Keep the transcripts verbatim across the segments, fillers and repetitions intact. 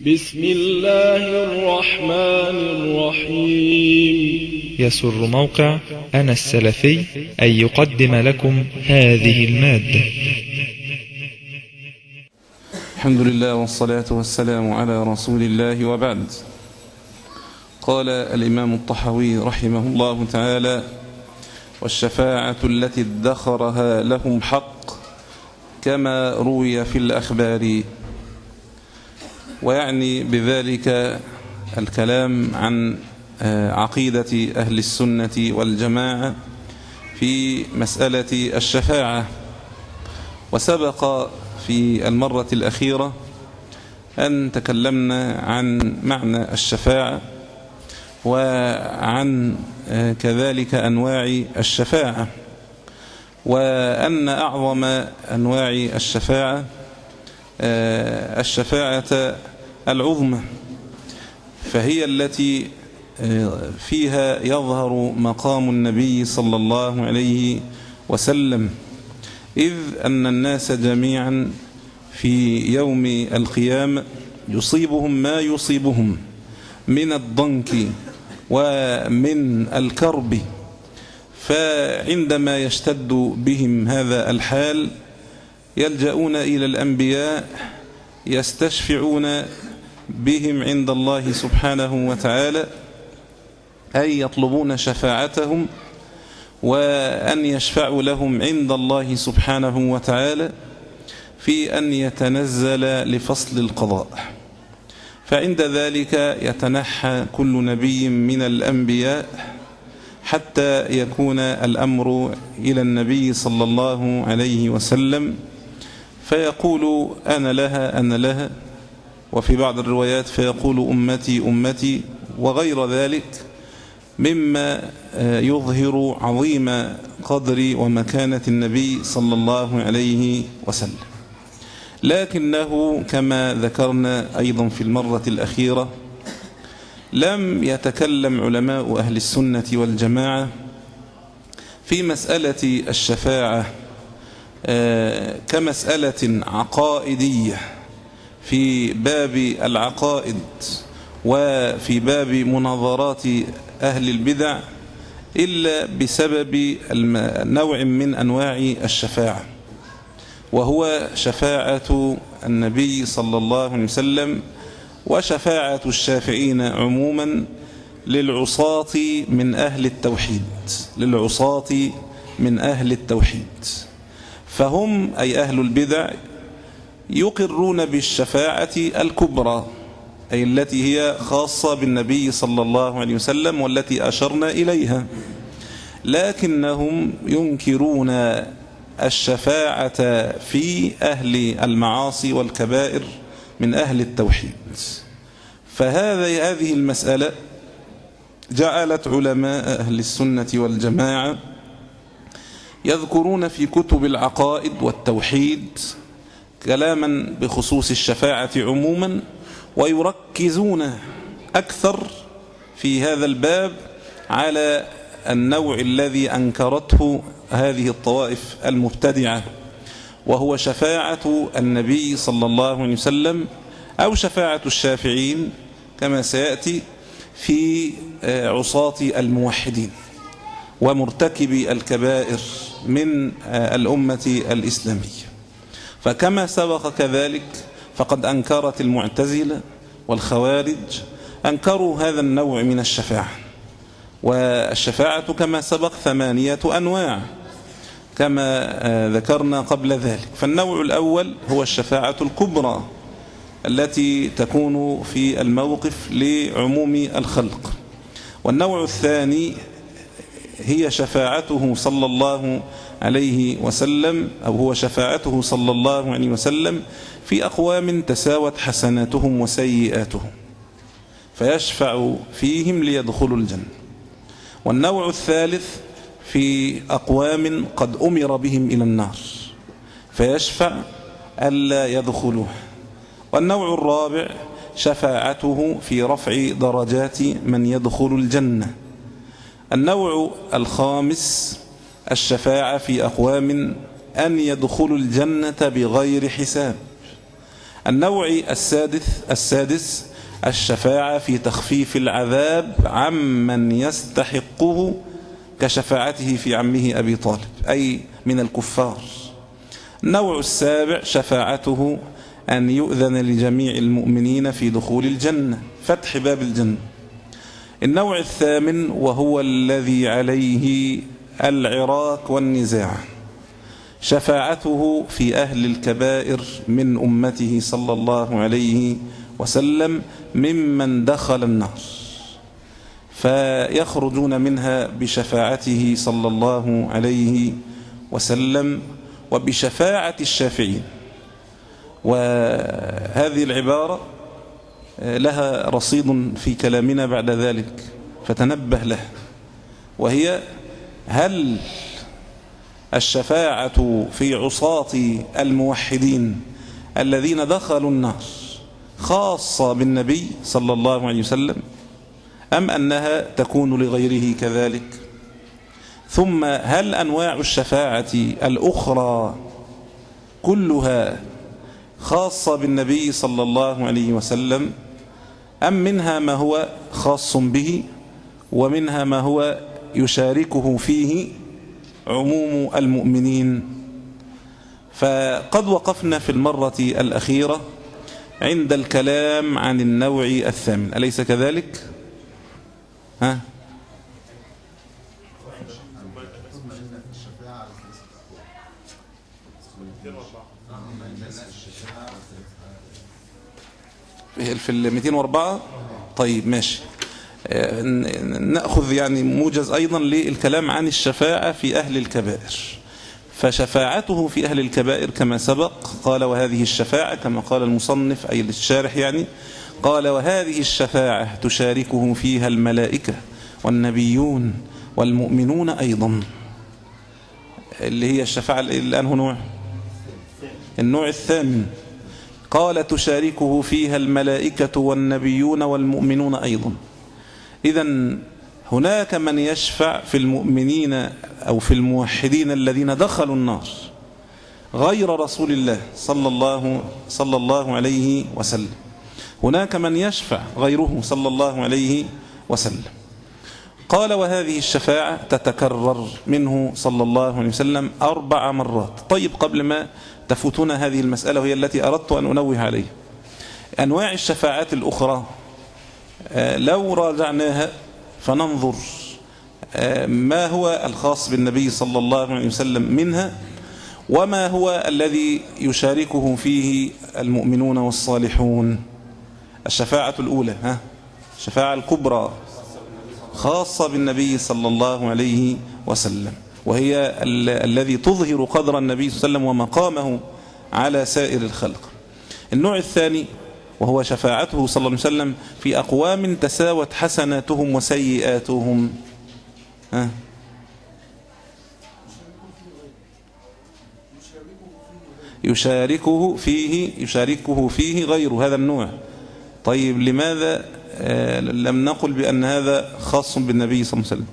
بسم الله الرحمن الرحيم. يسر موقع أنا السلفي أن يقدم لكم هذه المادة. الحمد لله والصلاة والسلام على رسول الله، وبعد. قال الإمام الطحاوي رحمه الله تعالى: والشفاعة التي ادخرها لهم حق كما روي في الأخبار. ويعني بذلك الكلام عن عقيدة أهل السنة والجماعة في مسألة الشفاعة. وسبق في المرة الأخيرة أن تكلمنا عن معنى الشفاعة وعن كذلك أنواع الشفاعة، وأن أعظم أنواع الشفاعة الشفاعة العظمى، فهي التي فيها يظهر مقام النبي صلى الله عليه وسلم، إذ أن الناس جميعا في يوم القيامة يصيبهم ما يصيبهم من الضنك ومن الكرب، فعندما يشتد بهم هذا الحال يلجؤون إلى الأنبياء يستشفعون بهم عند الله سبحانه وتعالى، أي يطلبون شفاعتهم وأن يشفعوا لهم عند الله سبحانه وتعالى في أن يتنزل لفصل القضاء. فعند ذلك يتنحى كل نبي من الأنبياء حتى يكون الأمر إلى النبي صلى الله عليه وسلم، فيقول أنا لها أنا لها، وفي بعض الروايات فيقول أمتي أمتي، وغير ذلك مما يظهر عظيم قدر ومكانة النبي صلى الله عليه وسلم. لكنه كما ذكرنا أيضا في المرة الأخيرة لم يتكلم علماء أهل السنة والجماعة في مسألة الشفاعة كمسألة عقائدية في باب العقائد وفي باب مناظرات أهل البدع، إلا بسبب نوع من أنواع الشفاعة، وهو شفاعة النبي صلى الله عليه وسلم وشفاعة الشافعين عموما للعصاة من أهل التوحيد للعصاة من أهل التوحيد فهم أي أهل البدع يقرون بالشفاعة الكبرى، أي التي هي خاصة بالنبي صلى الله عليه وسلم والتي أشرنا إليها، لكنهم ينكرون الشفاعة في أهل المعاصي والكبائر من أهل التوحيد. فهذه هذه المسألة جعلت علماء أهل السنة والجماعة يذكرون في كتب العقائد والتوحيد كلاما بخصوص الشفاعة عموما، ويركزون أكثر في هذا الباب على النوع الذي أنكرته هذه الطوائف المبتدعة، وهو شفاعة النبي صلى الله عليه وسلم أو شفاعة الشافعين كما سيأتي في عصاة الموحدين ومرتكبي الكبائر من الأمة الإسلامية. فكما سبق كذلك فقد أنكرت المعتزلة والخوارج أنكروا هذا النوع من الشفاعة، والشفاعة كما سبق ثمانية أنواع كما ذكرنا قبل ذلك. فالنوع الأول هو الشفاعة الكبرى التي تكون في الموقف لعموم الخلق، والنوع الثاني هي شفاعته صلى الله عليه وسلم أو هو شفاعته صلى الله عليه وسلم في أقوام تساوت حسناتهم وسيئاتهم فيشفع فيهم ليدخلوا الجنة. والنوع الثالث في أقوام قد أمر بهم إلى النار فيشفع ألا يدخلوها. والنوع الرابع شفاعته في رفع درجات من يدخل الجنة. النوع الخامس الشفاعة في أقوام أن يدخلوا الجنة بغير حساب، النوع السادس السادس الشفاعة في تخفيف العذاب عمن يستحقه كشفاعته في عمه أبي طالب أي من الكفار. النوع السابع شفاعته أن يؤذن لجميع المؤمنين في دخول الجنة، فتح باب الجنة. النوع الثامن وهو الذي عليه العراك والنزاع، شفاعته في أهل الكبائر من أمته صلى الله عليه وسلم ممن دخل النار فيخرجون منها بشفاعته صلى الله عليه وسلم وبشفاعة الشافعين. وهذه العبارة لها رصيد في كلامنا بعد ذلك فتنبه له، وهي: هل الشفاعة في عصاة الموحدين الذين دخلوا النار خاصة بالنبي صلى الله عليه وسلم أم أنها تكون لغيره كذلك؟ ثم هل أنواع الشفاعة الأخرى كلها خاصة بالنبي صلى الله عليه وسلم أم منها ما هو خاص به ومنها ما هو يشاركه فيه عموم المؤمنين؟ فقد وقفنا في المرة الأخيرة عند الكلام عن النوع الثامن، أليس كذلك؟ ها؟ في ال مئتين وأربعة. طيب ماشي، نأخذ يعني موجز أيضا للكلام عن الشفاعة في أهل الكبائر. فشفاعته في أهل الكبائر كما سبق قال: وهذه الشفاعة، كما قال المصنف أي الشارح يعني، قال: وهذه الشفاعة تشاركه فيها الملائكة والنبيون والمؤمنون أيضا. اللي هي الشفاعة الآن نوع النوع الثامن. قال: تشاركه فيها الملائكة والنبيون والمؤمنون أيضا. إذن هناك من يشفع في المؤمنين أو في الموحدين الذين دخلوا النار غير رسول الله صلى الله, صلى الله عليه وسلم. هناك من يشفع غيره صلى الله عليه وسلم. قال: وهذه الشفاعة تتكرر منه صلى الله عليه وسلم أربع مرات. طيب، قبل ما تفوتنا هذه المسألة وهي التي أردت أن أنوه عليها، أنواع الشفاعات الأخرى لو راجعناها فننظر ما هو الخاص بالنبي صلى الله عليه وسلم منها وما هو الذي يشاركه فيه المؤمنون والصالحون. الشفاعة الأولى، ها، الشفاعة الكبرى خاصة بالنبي صلى الله عليه وسلم، وهي ال الذي تظهر قدر النبي صلى الله عليه وسلم ومقامه على سائر الخلق. النوع الثاني وهو شفاعته صلى الله عليه وسلم في أقوام تساوت حسناتهم وسيئاتهم. ها؟ يشاركه فيه يشاركه فيه غيره، هذا النوع. طيب، لماذا آه لم نقل بأن هذا خاص بالنبي صلى الله عليه وسلم؟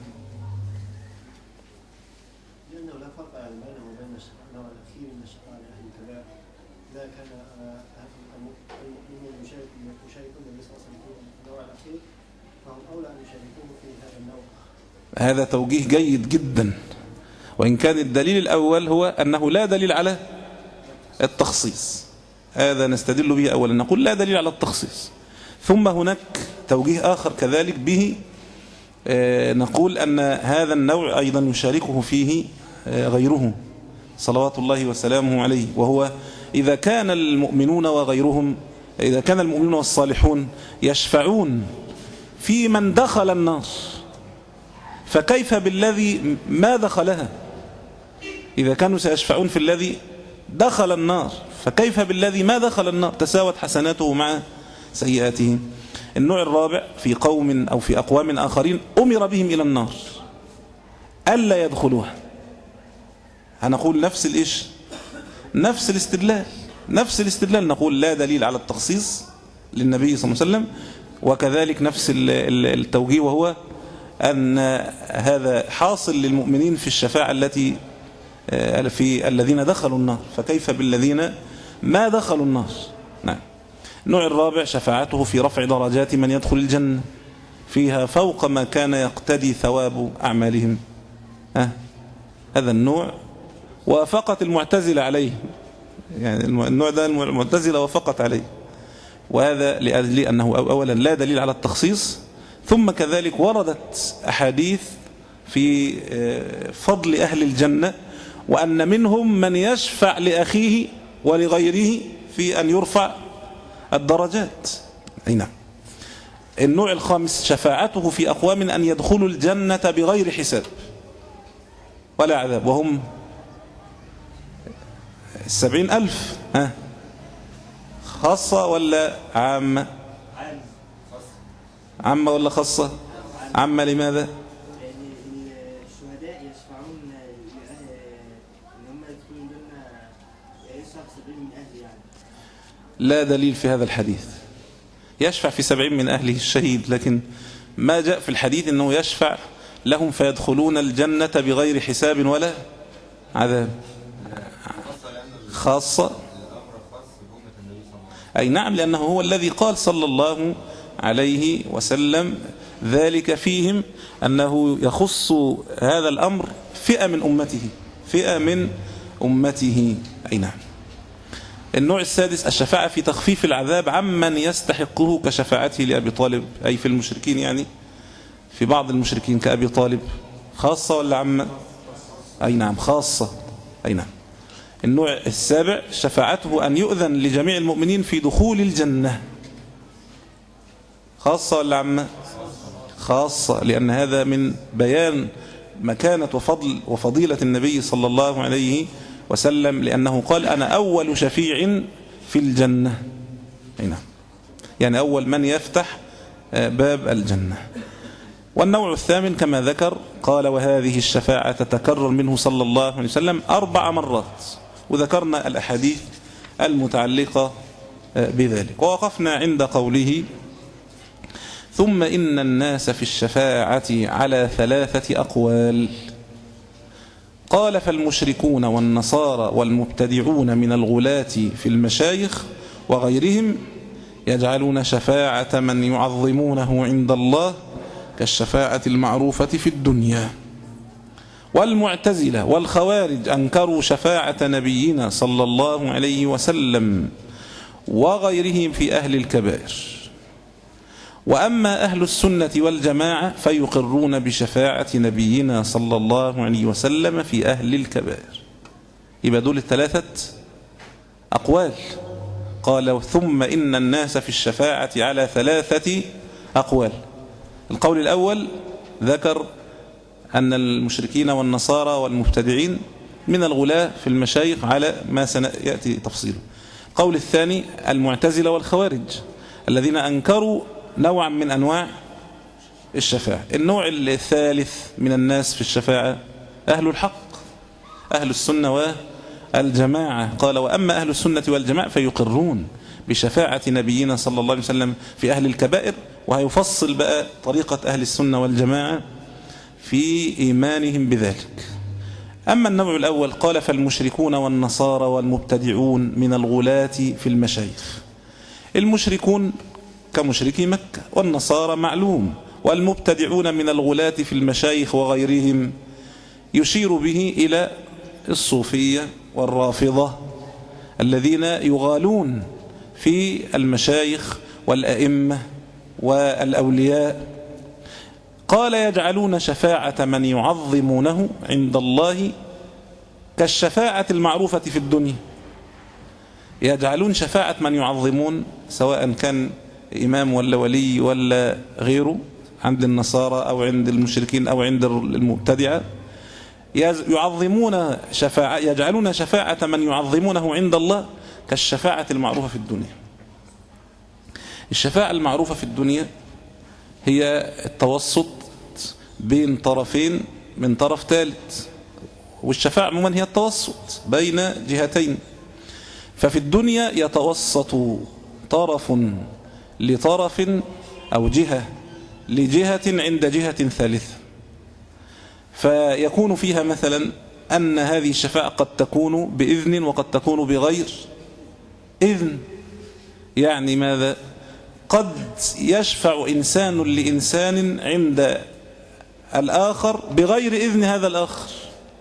لأنه لا فرق بينه وبين النوع الأخير من الشفاعة لأهل الكبائر. إذا كان المؤمنون يشاركون النبي صلى الله عليه وسلم في النوع الأخير فهم أولى أن يشاركوه في هذا النوع. هذا توجيه جيد جدا، وإن كان الدليل الأول هو أنه لا دليل على التخصيص. هذا نستدل به أولا، نقول لا دليل على التخصيص. ثم هناك توجيه آخر كذلك به نقول أن هذا النوع أيضا يشاركه فيه غيره صلوات الله وسلامه عليه، وهو إذا كان المؤمنون وغيرهم إذا كان المؤمنون والصالحون يشفعون في من دخل النار، فكيف بالذي ما دخلها؟ إذا كانوا سيشفعون في الذي دخل النار، فكيف بالذي ما دخل النار؟ تساوت حسناته مع سيئاته. النوع الرابع في قوم أو في أقوام آخرين أمر بهم إلى النار ألا يدخلوها. هنقول نفس الإيش نفس الاستدلال نفس الاستدلال نقول لا دليل على التخصيص للنبي صلى الله عليه وسلم، وكذلك نفس التوجيه وهو أن هذا حاصل للمؤمنين في الشفاعة التي في الذين دخلوا النار، فكيف بالذين ما دخلوا النار؟ نعم. النوع الرابع شفاعته في رفع درجات من يدخل الجنة فيها فوق ما كان يقتدي ثواب أعمالهم. أه؟ هذا النوع وافقت المعتزلة عليه، يعني النوع ده المعتزلة وافقت عليه، وهذا لأجل أنه أولا لا دليل على التخصيص، ثم كذلك وردت أحاديث في فضل أهل الجنة وأن منهم من يشفع لأخيه ولغيره في أن يرفع الدرجات. أي نعم. النوع الخامس شفاعته في أقوام أن يدخلوا الجنة بغير حساب ولا عذاب، وهم السبعين ألف. ها خاصة ولا عامة؟ عامة ولا خاصة؟ عامة لماذا؟ الشهداء يشفعون ان هم يدخلون الجنة شخص سبعين من أهل يعني. لا دليل في هذا الحديث. يشفع في سبعين من أهله الشهيد، لكن ما جاء في الحديث أنه يشفع لهم فيدخلون الجنة بغير حساب ولا عذاب. خاصة. أي نعم، لأنه هو الذي قال صلى الله عليه وسلم ذلك فيهم، أنه يخص هذا الأمر فئة من أمته، فئة من أمته. أي نعم. النوع السادس الشفاعة في تخفيف العذاب عمن يستحقه كشفاعته لأبي طالب، أي في المشركين، يعني في بعض المشركين كأبي طالب. خاصة ولا عامة؟ أي نعم خاصة. أي نعم. النوع السابع شفاعته أن يؤذن لجميع المؤمنين في دخول الجنة. خاصة ولا عامة؟ خاصة، لأن هذا من بيان مكانة وفضل وفضيلة النبي صلى الله عليه وسلم، لأنه قال أنا أول شفيع في الجنة. أي نعم. يعني أول من يفتح باب الجنة. والنوع الثامن كما ذكر قال وهذه الشفاعة تتكرر منه صلى الله عليه وسلم أربع مرات، وذكرنا الأحاديث المتعلقة بذلك. ووقفنا عند قوله ثم إن الناس في الشفاعة على ثلاثة أقوال. قال فالمشركون والنصارى والمبتدعون من الغلاة في المشايخ وغيرهم يجعلون شفاعة من يعظمونه عند الله كالشفاعة المعروفة في الدنيا. والمعتزلة والخوارج أنكروا شفاعة نبينا صلى الله عليه وسلم وغيرهم في أهل الكبائر. وأما أهل السنة والجماعة فيقرون بشفاعة نبينا صلى الله عليه وسلم في أهل الكبائر. يبقى دول الثلاثة أقوال. قال ثم إن الناس في الشفاعة على ثلاثة أقوال. القول الأول ذكر أن المشركين والنصارى والمبتدعين من الغلاة في المشايخ على ما سيأتي تفصيله. القول الثاني المعتزلة والخوارج الذين أنكروا نوعا من أنواع الشفاعة. النوع الثالث من الناس في الشفاعة أهل الحق، أهل السنة والجماعة. قال وأما أهل السنة والجماعة فيقرون بشفاعة نبينا صلى الله عليه وسلم في أهل الكبائر، وهيفصل بقى طريقة أهل السنة والجماعة في إيمانهم بذلك. أما النوع الأول قال فالمشركون والنصارى والمبتدعون من الغلاة في المشايخ. المشركون كمشركي مكة، والنصارى معلوم، والمبتدعون من الغلاة في المشايخ وغيرهم يشير به إلى الصوفية والرافضة الذين يغالون في المشايخ والأئمة والأولياء. قال يجعلون شفاعة من يعظمونه عند الله كالشفاعة المعروفة في الدنيا. يجعلون شفاعة من يعظمون سواء كان إمام ولا ولي ولا غيره عند النصارى أو عند المشركين أو عند المبتدعة، يعظمون شفاعة يجعلون شفاعة من يعظمونه عند الله كالشفاعة المعروفة في الدنيا. الشفاعة المعروفة في الدنيا هي التوسط بين طرفين من طرف ثالث، والشفاعة عموما هي التوسط بين جهتين. ففي الدنيا يتوسط طرف لطرف أو جهة لجهة عند جهة ثالثة، فيكون فيها مثلا أن هذه الشفاعة قد تكون بإذن وقد تكون بغير إذن. يعني ماذا؟ قد يشفع إنسان لإنسان عند الآخر بغير إذن هذا الآخر،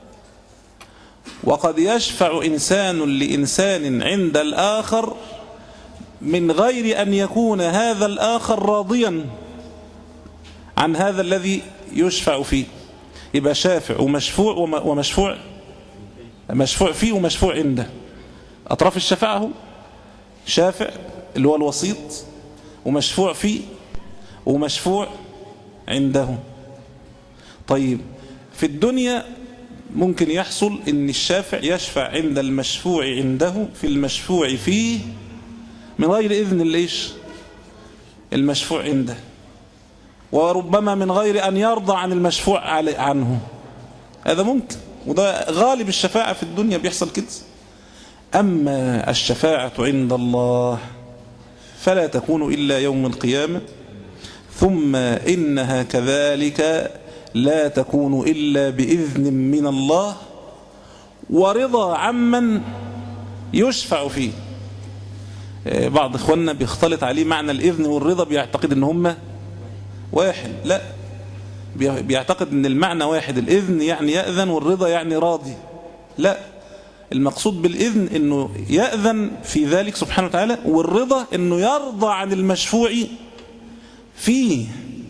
وقد يشفع إنسان لإنسان عند الآخر من غير أن يكون هذا الآخر راضيا عن هذا الذي يشفع فيه. يبقى شافع ومشفوع ومشفوع مشفوع فيه ومشفوع عنده. أطراف الشفاعة هو شافع اللي هو الوسيط، ومشفوع فيه ومشفوع عنده. طيب في الدنيا ممكن يحصل ان الشافع يشفع عند المشفوع عنده في المشفوع فيه من غير إذن ليش المشفوع عنده، وربما من غير أن يرضى عن المشفوع عنه. هذا ممكن، وده غالب الشفاعة في الدنيا بيحصل كده. أما الشفاعة عند الله فلا تكون إلا يوم القيامة، ثم إنها كذلك لا تكون إلا بإذن من الله ورضا عمن يشفع فيه. بعض إخواننا بيختلط عليه معنى الإذن والرضا، بيعتقد إن هم واحد. لا، بيعتقد إن المعنى واحد، الإذن يعني يأذن والرضا يعني راضي. لا، المقصود بالإذن إنه يأذن في ذلك سبحانه وتعالى، والرضا إنه يرضى عن المشفوع فيه.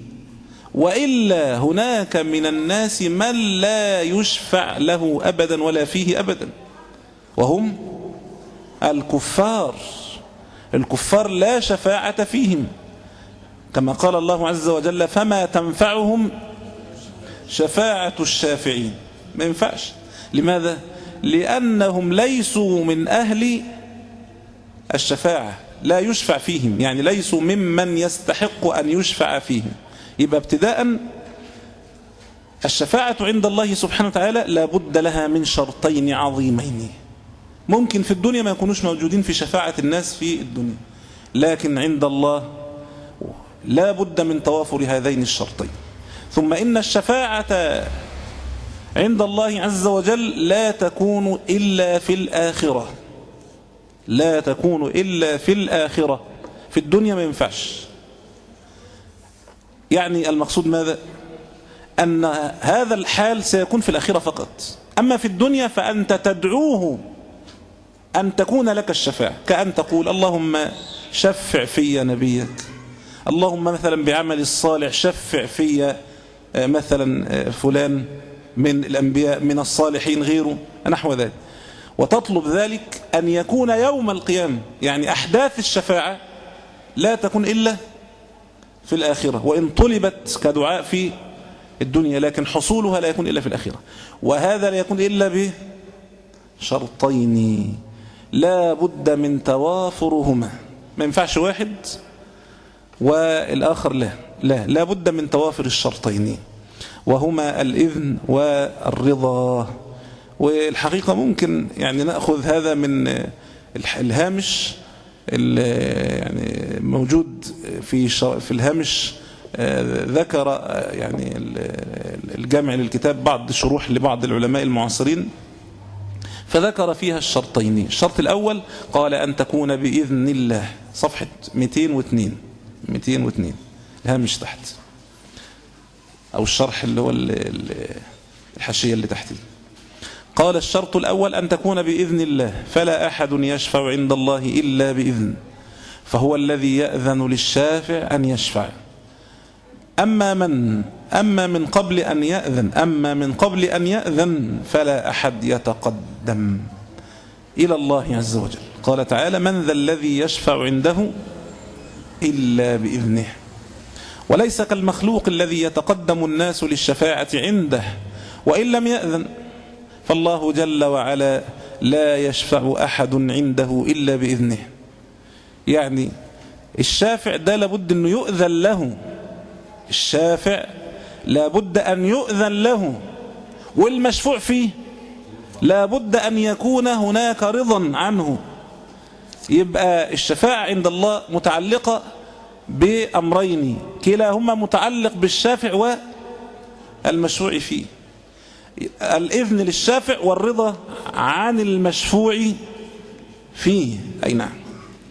وإلا هناك من الناس من لا يشفع له أبدا ولا فيه أبدا، وهم الكفار. الكفار لا شفاعة فيهم، كما قال الله عز وجل: فما تنفعهم شفاعة الشافعين. ما ينفعش. لماذا؟ لأنهم ليسوا من أهل الشفاعة، لا يشفع فيهم، يعني ليسوا ممن يستحق أن يشفع فيهم. يبقى ابتداء الشفاعة عند الله سبحانه وتعالى لا بد لها من شرطين عظيمين. ممكن في الدنيا ما يكونوش موجودين في شفاعة الناس في الدنيا، لكن عند الله لا بد من توافر هذين الشرطين. ثم إن الشفاعة عند الله عز وجل لا تكون إلا في الآخرة، لا تكون إلا في الآخرة. في الدنيا ما ينفعش. يعني المقصود ماذا؟ أن هذا الحال سيكون في الآخرة فقط. أما في الدنيا فأنت تدعوه أن تكون لك الشفاعة، كأن تقول: اللهم شفع في نبيك، اللهم مثلا بعمل الصالح شفع في مثلا فلان من الأنبياء من الصالحين غيره، نحو ذلك. وتطلب ذلك أن يكون يوم القيامة. يعني أحداث الشفاعة لا تكون إلا في الآخرة، وإن طلبت كدعاء في الدنيا، لكن حصولها لا يكون إلا في الآخرة. وهذا لا يكون إلا بشرطين لا بد من توافرهما. ما ينفعش واحد والآخر لا لا لا بد من توافر الشرطين، وهما الإذن والرضا. والحقيقة ممكن يعني نأخذ هذا من الهامش يعني موجود في في الهامش. ذكر يعني الجامع للكتاب بعض شروح لبعض العلماء المعاصرين، فذكر فيها الشرطين. الشرط الأول قال: أن تكون بإذن الله. صفحة مئتين واثنين مئتين واثنين الهامش تحت، أو الشرح اللي هو الحاشية اللي تحتي. قال: الشرط الأول أن تكون بإذن الله، فلا أحد يشفع عند الله إلا بإذن، فهو الذي يأذن للشافع أن يشفع. أما من أما من قبل أن يأذن أما من قبل أن يأذن فلا أحد يتقدم إلى الله عز وجل. قال تعالى: من ذا الذي يشفع عنده إلا بإذنه. وليس كالمخلوق الذي يتقدم الناس للشفاعة عنده وإن لم يأذن، فالله جل وعلا لا يشفع أحد عنده إلا بإذنه. يعني الشافع ده لابد أنه يؤذن له، الشافع لابد أن يؤذن له، والمشفوع فيه لابد أن يكون هناك رضا عنه. يبقى الشفاعة عند الله متعلقة بأمرين، كلاهما متعلق بالشافع والمشفوع فيه. الإذن للشافع والرضا عن المشفوع فيه. أي نعم.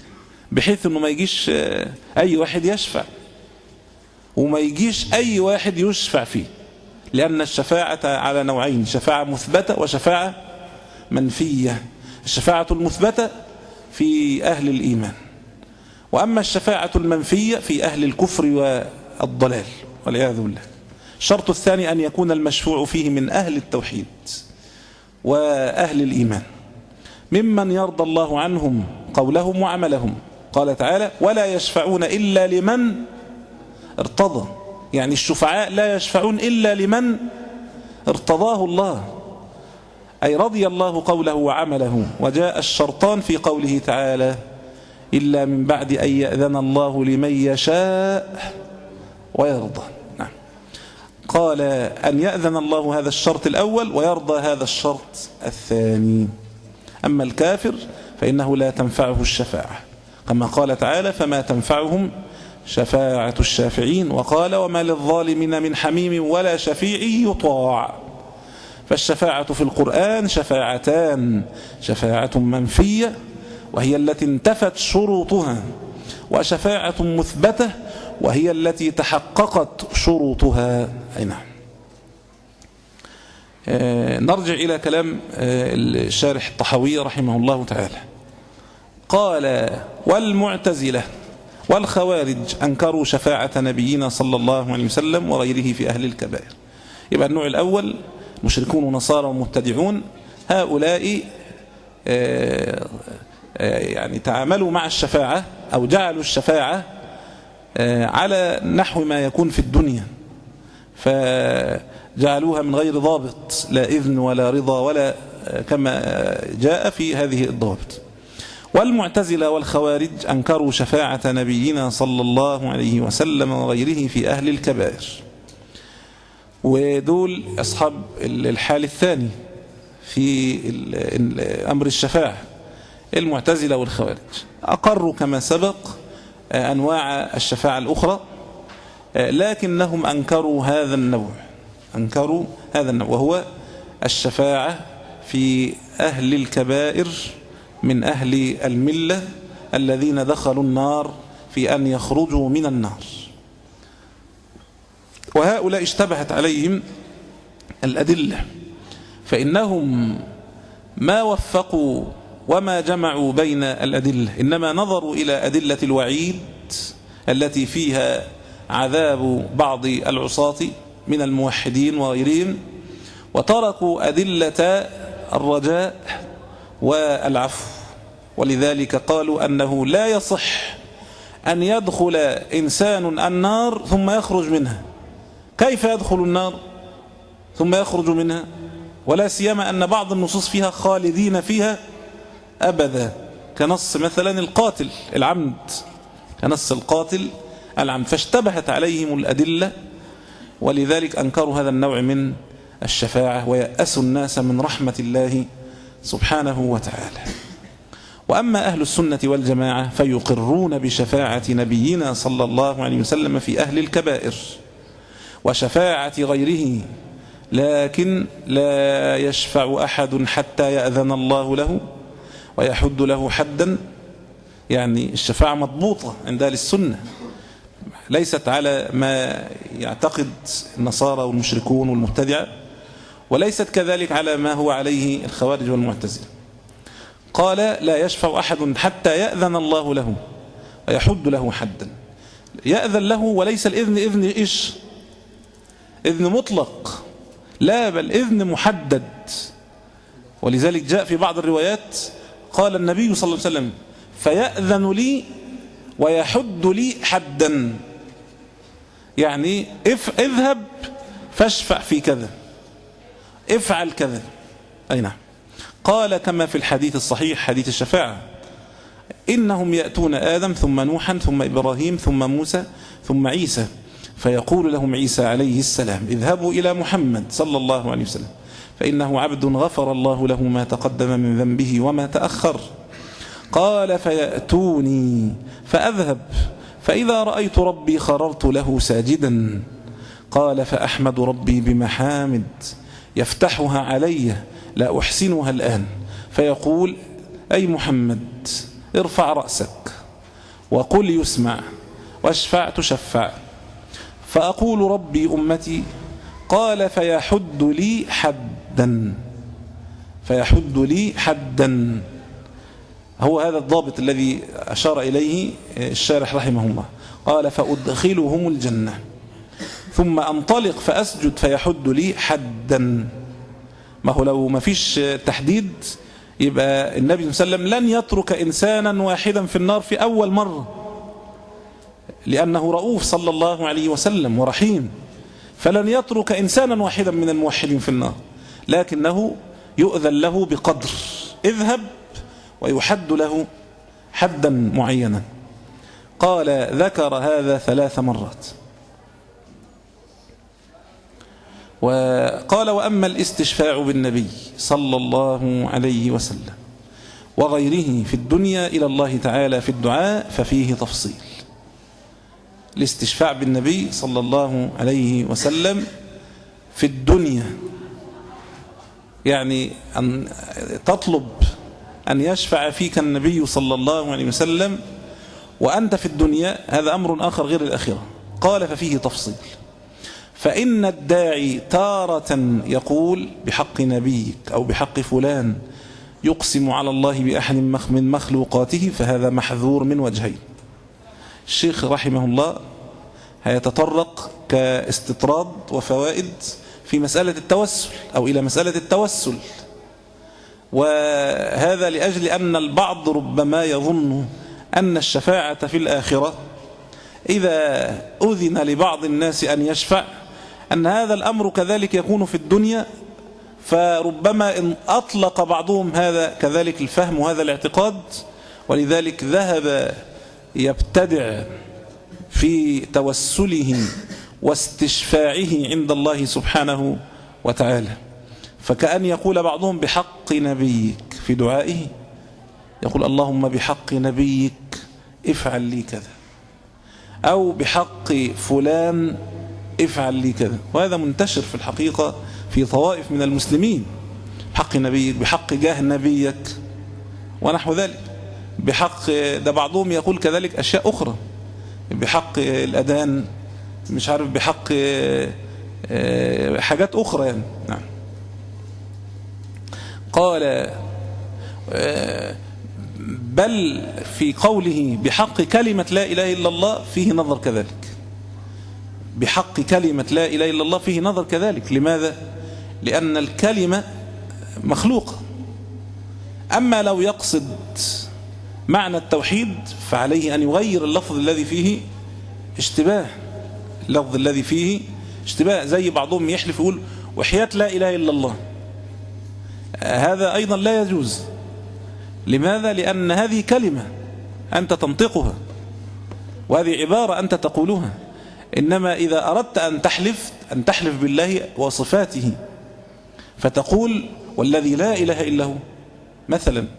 بحيث أنه ما يجيش أي واحد يشفع وما يجيش أي واحد يشفع فيه، لأن الشفاعة على نوعين: شفاعة مثبتة وشفاعة منفية. الشفاعة المثبتة في أهل الإيمان، وأما الشفاعة المنفية في أهل الكفر والضلال والعياذ بالله. الشرط الثاني أن يكون المشفوع فيه من أهل التوحيد وأهل الإيمان، ممن يرضى الله عنهم قولهم وعملهم. قال تعالى: ولا يشفعون إلا لمن ارتضى. يعني الشفعاء لا يشفعون إلا لمن ارتضاه الله، أي رضي الله قوله وعمله. وجاء الشرطان في قوله تعالى: إلا من بعد أن يأذن الله لمن يشاء ويرضى. نعم. قال أن يأذن الله هذا الشرط الأول ويرضى هذا الشرط الثاني. أما الكافر فإنه لا تنفعه الشفاعة، كما قال تعالى: فما تنفعهم شفاعة الشافعين. وقال: وما للظالمين من حميم ولا شفيع يطاع. فالشفاعة في القرآن شفاعتان: شفاعة منفية وهي التي انتفت شروطها، وشفاعة مثبتة وهي التي تحققت شروطها. أي نعم. آه نرجع إلى كلام آه الشارح الطحاوي رحمه الله تعالى. قال: والمعتزلة والخوارج أنكروا شفاعة نبينا صلى الله عليه وسلم وغيره في أهل الكبائر. يبقى النوع الأول مشركون ونصارى ومبتدعون، هؤلاء آه آه يعني تعاملوا مع الشفاعة أو جعلوا الشفاعة آه على نحو ما يكون في الدنيا، فجعلوها من غير ضابط، لا إذن ولا رضا ولا آه كما جاء في هذه الضوابط. والمعتزلة والخوارج أنكروا شفاعة نبينا صلى الله عليه وسلم وغيره في أهل الكبائر، ودول أصحاب الحال الثاني في أمر الشفاعة. المعتزلة والخوارج أقروا كما سبق أنواع الشفاعة الأخرى، لكنهم أنكروا هذا النوع، أنكروا هذا النوع وهو الشفاعة في أهل الكبائر من أهل الملة الذين دخلوا النار في أن يخرجوا من النار. وهؤلاء اشتبهت عليهم الأدلة، فإنهم ما وفقوا وما جمعوا بين الأدلة، إنما نظروا إلى أدلة الوعيد التي فيها عذاب بعض العصاة من الموحدين وغيرهم، وتركوا أدلة الرجاء والعفو. ولذلك قالوا أنه لا يصح أن يدخل إنسان النار ثم يخرج منها. كيف يدخل النار ثم يخرج منها؟ ولا سيما أن بعض النصوص فيها خالدين فيها أبدا، كنص مثلا القاتل العمد، كنص القاتل العمد. فاشتبهت عليهم الأدلة، ولذلك أنكروا هذا النوع من الشفاعة ويأسوا الناس من رحمة الله سبحانه وتعالى. وأما أهل السنة والجماعة فيقرون بشفاعة نبينا صلى الله عليه وسلم في أهل الكبائر وشفاعة غيره، لكن لا يشفع أحد حتى يأذن الله له ويحد له حدا. يعني الشفاعة مضبوطة عند أهل السنة، ليست على ما يعتقد النصارى والمشركون والمبتدعة، وليست كذلك على ما هو عليه الخوارج والمعتزلة. قال: لا يشفع أحد حتى يأذن الله له ويحد له حدا. يأذن له، وليس الإذن إذن إيش؟ إذن مطلق، لا بل إذن محدد. ولذلك جاء في بعض الروايات قال النبي صلى الله عليه وسلم: فيأذن لي ويحد لي حدا. يعني اذهب فاشفع في كذا، افعل كذا. أي نعم. قال كما في الحديث الصحيح حديث الشفاعة: إنهم يأتون آدم ثم نوحا ثم إبراهيم ثم موسى ثم عيسى، فيقول لهم عيسى عليه السلام: اذهبوا إلى محمد صلى الله عليه وسلم فإنه عبد غفر الله له ما تقدم من ذنبه وما تأخر. قال: فيأتوني فأذهب، فإذا رأيت ربي خررت له ساجدا. قال: فأحمد ربي بمحامد يفتحها علي لا أحسنها الآن، فيقول: أي محمد ارفع رأسك وقل يسمع واشفع تشفع، فأقول ربي أمتي، قال فيحد لي حدا، فيحد لي حدا. هو هذا الضابط الذي أشار إليه الشارح رحمه الله. قال فأدخلهم الجنة ثم أنطلق فأسجد فيحد لي حدا. ما هو لو ما فيش تحديد يبقى النبي صلى الله عليه وسلم لن يترك إنسانا واحدا في النار في أول مرة، لأنه رؤوف صلى الله عليه وسلم ورحيم، فلن يترك إنسانا واحدا من الموحدين في النار، لكنه يؤذن له بقدر، اذهب ويحد له حدا معينا. قال ذكر هذا ثلاث مرات. وقال وأما الاستشفاع بالنبي صلى الله عليه وسلم وغيره في الدنيا إلى الله تعالى في الدعاء ففيه تفصيل. الاستشفاع بالنبي صلى الله عليه وسلم في الدنيا يعني أن تطلب أن يشفع فيك النبي صلى الله عليه وسلم وأنت في الدنيا، هذا أمر آخر غير الآخرة. قال ففيه تفصيل. فإن الداعي تارة يقول بحق نبيك أو بحق فلان يقسم على الله بأحد من مخلوقاته، فهذا محذور من وجهين. الشيخ رحمه الله هيتطرق كاستطراد وفوائد في مسألة التوسل أو إلى مسألة التوسل، وهذا لأجل أن البعض ربما يظن أن الشفاعة في الآخرة إذا أذن لبعض الناس أن يشفع أن هذا الأمر كذلك يكون في الدنيا، فربما إن أطلق بعضهم هذا كذلك الفهم وهذا الاعتقاد، ولذلك ذهب يبتدع في توسله واستشفاعه عند الله سبحانه وتعالى. فكأن يقول بعضهم بحق نبيك في دعائه، يقول اللهم بحق نبيك افعل لي كذا، أو بحق فلان افعل لي كذا. وهذا منتشر في الحقيقة في طوائف من المسلمين. بحق نبيك، بحق جاه نبيك ونحو ذلك. بحق ده بعضهم يقول كذلك أشياء أخرى، بحق الأذان، مش عارف بحق حاجات أخرى يعني. نعم. قال بل في قوله بحق كلمة لا إله إلا الله فيه نظر كذلك. بحق كلمة لا إله إلا الله فيه نظر كذلك. لماذا؟ لأن الكلمة مخلوقة. أما لو يقصد معنى التوحيد فعليه أن يغير اللفظ الذي فيه اشتباه، اللفظ الذي فيه اشتباه، زي بعضهم يحلف يقول وحياة لا إله إلا الله، هذا أيضا لا يجوز. لماذا؟ لأن هذه كلمة أنت تنطقها، وهذه عبارة أنت تقولها. إنما إذا أردت أن تحلف أن تحلف بالله وصفاته فتقول والذي لا إله إلا هو مثلا،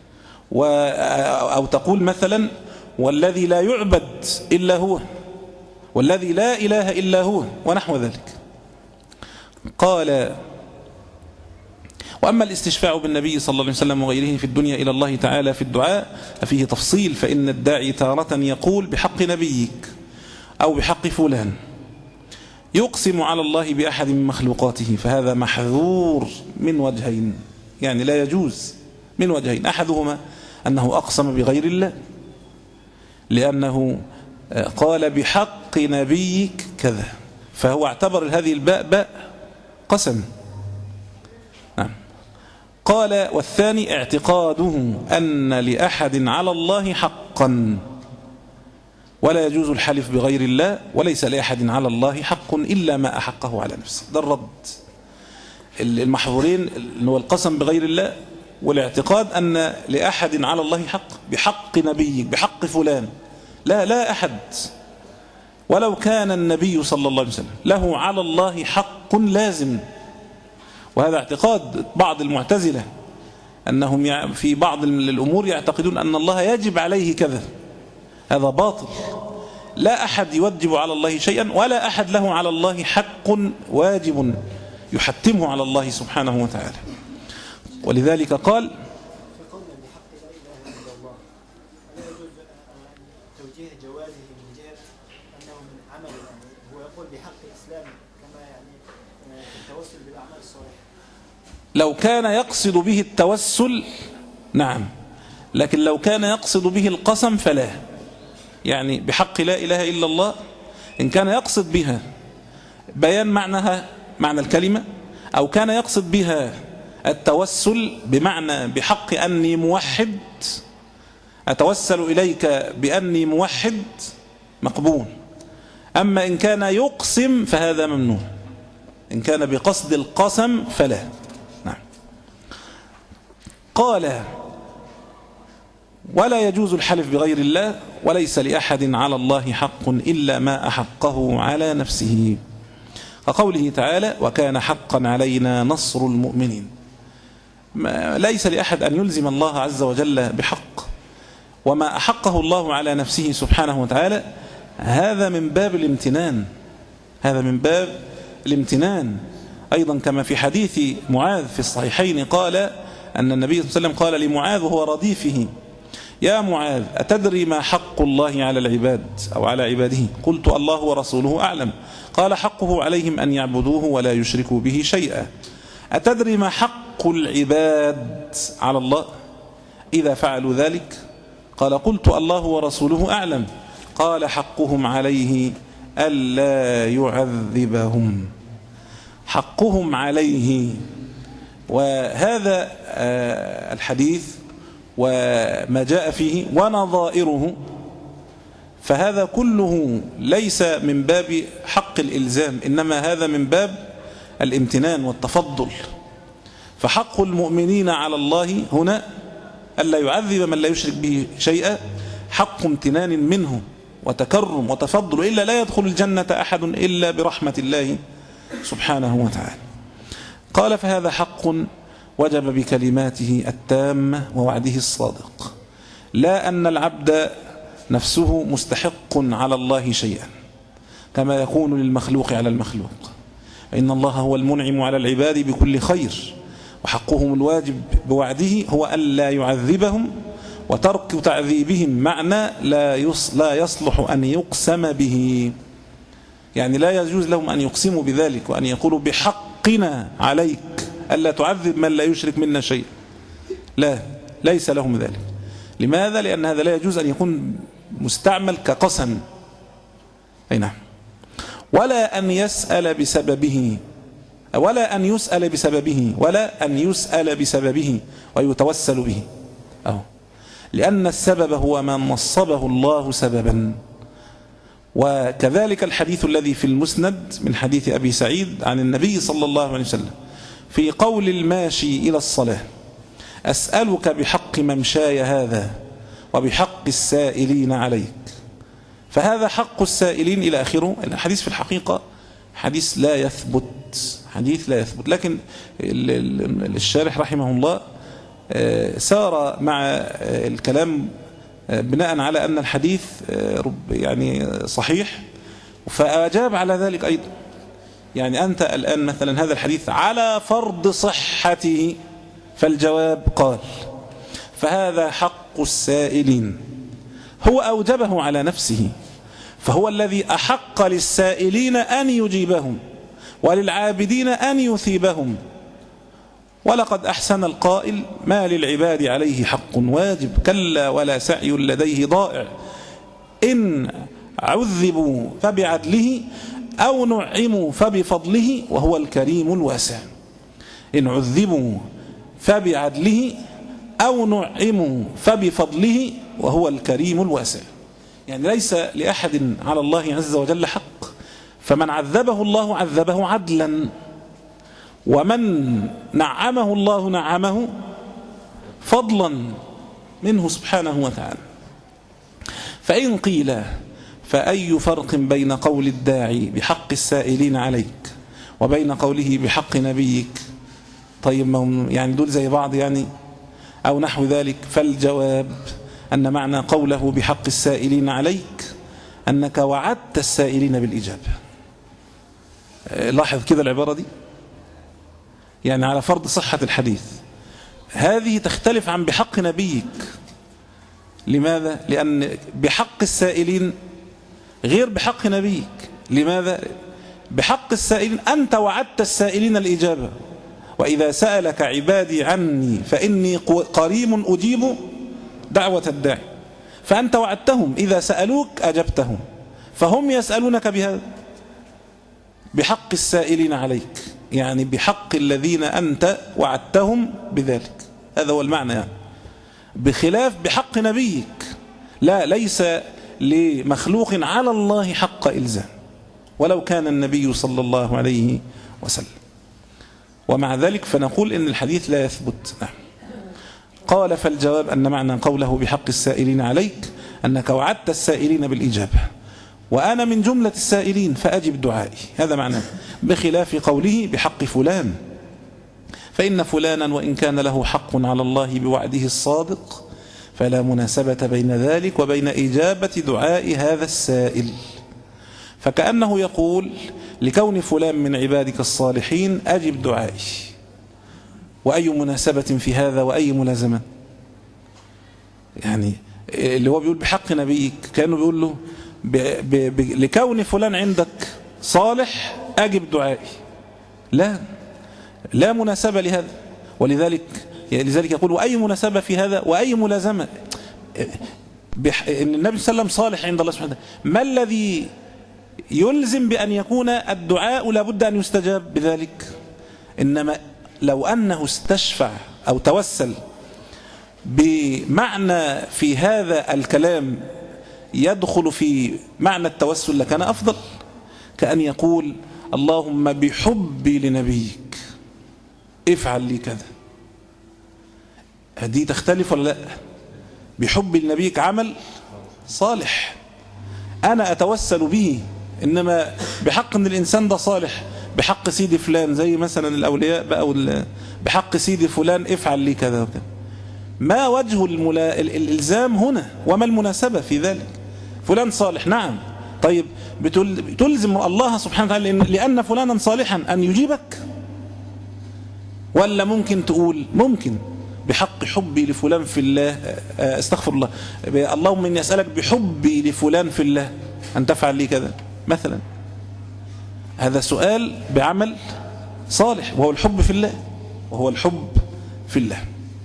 أو تقول مثلا والذي لا يعبد إلا هو، والذي لا إله إلا هو ونحو ذلك. قال وأما الاستشفاع بالنبي صلى الله عليه وسلم وغيره في الدنيا إلى الله تعالى في الدعاء ففيه تفصيل. فإن الداعي تارة يقول بحق نبيك أو بحق فلان يقسم على الله بأحد من مخلوقاته، فهذا محذور من وجهين، يعني لا يجوز من وجهين. أحدهما أنه أقسم بغير الله، لأنه قال بحق نبيك كذا، فهو اعتبر هذه الباء باء قسم. نعم. قال والثاني اعتقاده أن لأحد على الله حقا، ولا يجوز الحلف بغير الله، وليس لأحد على الله حق إلا ما أحقه على نفسه. ده الرد. المحظورين هو القسم بغير الله، والاعتقاد أن لأحد على الله حق بحق نبيك بحق فلان. لا لا أحد، ولو كان النبي صلى الله عليه وسلم له على الله حق لازم. وهذا اعتقاد بعض المعتزلة، أنهم في بعض الأمور يعتقدون أن الله يجب عليه كذا، هذا باطل. لا أحد يوجب على الله شيئا، ولا أحد له على الله حق واجب يحتمه على الله سبحانه وتعالى. ولذلك قال عمله، يعني هو يقول بحق الإسلام كما يعني في التوسل بالأعمال الصالحة. لو كان يقصد به التوسل نعم، لكن لو كان يقصد به القسم فلا. يعني بحق لا إله إلا الله إن كان يقصد بها بيان معناها معنى الكلمة، أو كان يقصد بها التوسل بمعنى بحق أني موحد، أتوسل إليك بأني موحد، مقبول. أما إن كان يقسم فهذا ممنوع، إن كان بقصد القسم فلا. نعم. قال ولا يجوز الحلف بغير الله، وليس لأحد على الله حق إلا ما أحقه على نفسه، وقوله تعالى وكان حقا علينا نصر المؤمنين. ليس لأحد أن يلزم الله عز وجل بحق، وما أحقه الله على نفسه سبحانه وتعالى هذا من باب الامتنان، هذا من باب الامتنان. أيضا كما في حديث معاذ في الصحيحين قال أن النبي صلى الله عليه وسلم قال لمعاذ وهو رديفه يا معاذ أتدري ما حق الله على العباد أو على عباده؟ قلت الله ورسوله أعلم. قال حقه عليهم أن يعبدوه ولا يشركوا به شيئا. أتدري ما حق العباد على الله إذا فعلوا ذلك؟ قال قلت الله ورسوله أعلم. قال حقهم عليه ألا يعذبهم، حقهم عليه. وهذا الحديث وما جاء فيه ونظائره فهذا كله ليس من باب حق الإلزام، إنما هذا من باب الامتنان والتفضل. فحق المؤمنين على الله هنا ألا يعذب من لا يشرك به شيئا، حق امتنان منه وتكرم وتفضل، إلا لا يدخل الجنة أحد إلا برحمة الله سبحانه وتعالى. قال فهذا حق وجب بكلماته التامة ووعده الصادق، لا أن العبد نفسه مستحق على الله شيئا كما يكون للمخلوق على المخلوق. إن الله هو المنعم على العباد بكل خير، وحقهم الواجب بوعده هو ألا يعذبهم، وترك تعذيبهم معنى لا لا يصلح أن يقسم به. يعني لا يجوز لهم أن يقسموا بذلك وأن يقولوا بحقنا عليك ألا تعذب من لا يشرك منا شيء، لا، ليس لهم ذلك. لماذا؟ لأن هذا لا يجوز أن يكون مستعمل كقسم. أي نعم. ولا أن يسأل بسببه، ولا أن يسأل بسببه، ولا أن يسأل بسببه ويتوسل به، أو لأن السبب هو ما نصبه الله سببا. وكذلك الحديث الذي في المسند من حديث أبي سعيد عن النبي صلى الله عليه وسلم في قول الماشي إلى الصلاة أسألك بحق ممشاي هذا وبحق السائلين عليك، فهذا حق السائلين إلى آخره. الحديث في الحقيقة حديث لا يثبت، حديث لا يثبت، لكن الشارح رحمه الله سار مع الكلام بناء على أن الحديث يعني صحيح، فأجاب على ذلك أيضا. يعني أنت الآن مثلا هذا الحديث على فرض صحته، فالجواب قال فهذا حق السائلين، هو أوجبه على نفسه، فهو الذي أحق للسائلين أن يجيبهم وللعابدين أن يثيبهم. ولقد أحسن القائل ما للعباد عليه حق واجب، كلا ولا سعي لديه ضائع، إن عذبوا فبعدله أو نعموا فبفضله وهو الكريم الواسع. إن عذبوا فبعدله أو نعموا فبفضله وهو الكريم الواسع. يعني ليس لأحد على الله عز وجل حق، فمن عذبه الله عذبه عدلا، ومن نعمه الله نعمه فضلا منه سبحانه وتعالى. فإن قيل فأي فرق بين قول الداعي بحق السائلين عليك وبين قوله بحق نبيك؟ طيب ما يعني دول زي بعض يعني أو نحو ذلك. فالجواب أن معنى قوله بحق السائلين عليك أنك وعدت السائلين بالإجابة. لاحظ كده العبارة دي، يعني على فرض صحة الحديث. هذه تختلف عن بحق نبيك. لماذا؟ لأن بحق السائلين غير بحق نبيك. لماذا؟ بحق السائلين، أنت وعدت السائلين الإجابة، وإذا سألك عبادي عني فإني قريب أجيب دعوة الداعي. فأنت وعدتهم إذا سألوك أجبتهم، فهم يسألونك بهذا، بحق السائلين عليك، يعني بحق الذين أنت وعدتهم بذلك. هذا هو المعنى يعني. بخلاف بحق نبيك، لا، ليس لمخلوق على الله حق إلزام ولو كان النبي صلى الله عليه وسلم. ومع ذلك فنقول إن الحديث لا يثبت. نعم. قال فالجواب أن معنى قوله بحق السائلين عليك أنك وعدت السائلين بالإجابة، وأنا من جملة السائلين فأجب دعائي. هذا معناه، بخلاف قوله بحق فلان، فإن فلانا وإن كان له حق على الله بوعده الصادق فلا مناسبة بين ذلك وبين إجابة دعاء هذا السائل. فكأنه يقول لكون فلان من عبادك الصالحين أجب دعائي، وأي مناسبة في هذا وأي ملازمة؟ يعني اللي هو بيقول بحق نبيك كأنه بيقول له ب ب ب لكون فلان عندك صالح أجب دعائي. لا، لا مناسبة لهذا. ولذلك لذلك يقول وأي مناسبة في هذا وأي ملازمة. إن النبي صلى الله عليه وسلم صالح عند الله سبحانه وتعالى، ما الذي يلزم بأن يكون الدعاء لابد أن يستجاب بذلك؟ إنما لو أنه استشفع أو توسل بمعنى في هذا الكلام يدخل في معنى التوسل لكان أفضل، كأن يقول اللهم بحبي لنبيك افعل لي كذا. هذه تختلف ولا لا؟ بحبي لنبيك عمل صالح أنا أتوسل به، إنما بحق أن الإنسان ده صالح، بحق سيدي فلان زي مثلا الأولياء بقى، بحق سيدي فلان افعل لي كذا وكذا. ما وجه الملا... الإلزام هنا وما المناسبة في ذلك؟ فلان صالح، نعم، طيب بتلزم الله سبحانه وتعالى لأن فلانا صالحا أن يجيبك؟ ولا ممكن تقول ممكن بحق حبي لفلان في الله، استغفر الله، اللهم إني أسألك بحبي لفلان في الله أن تفعل لي كذا مثلا. هذا سؤال بعمل صالح وهو الحب في الله، وهو الحب في الله.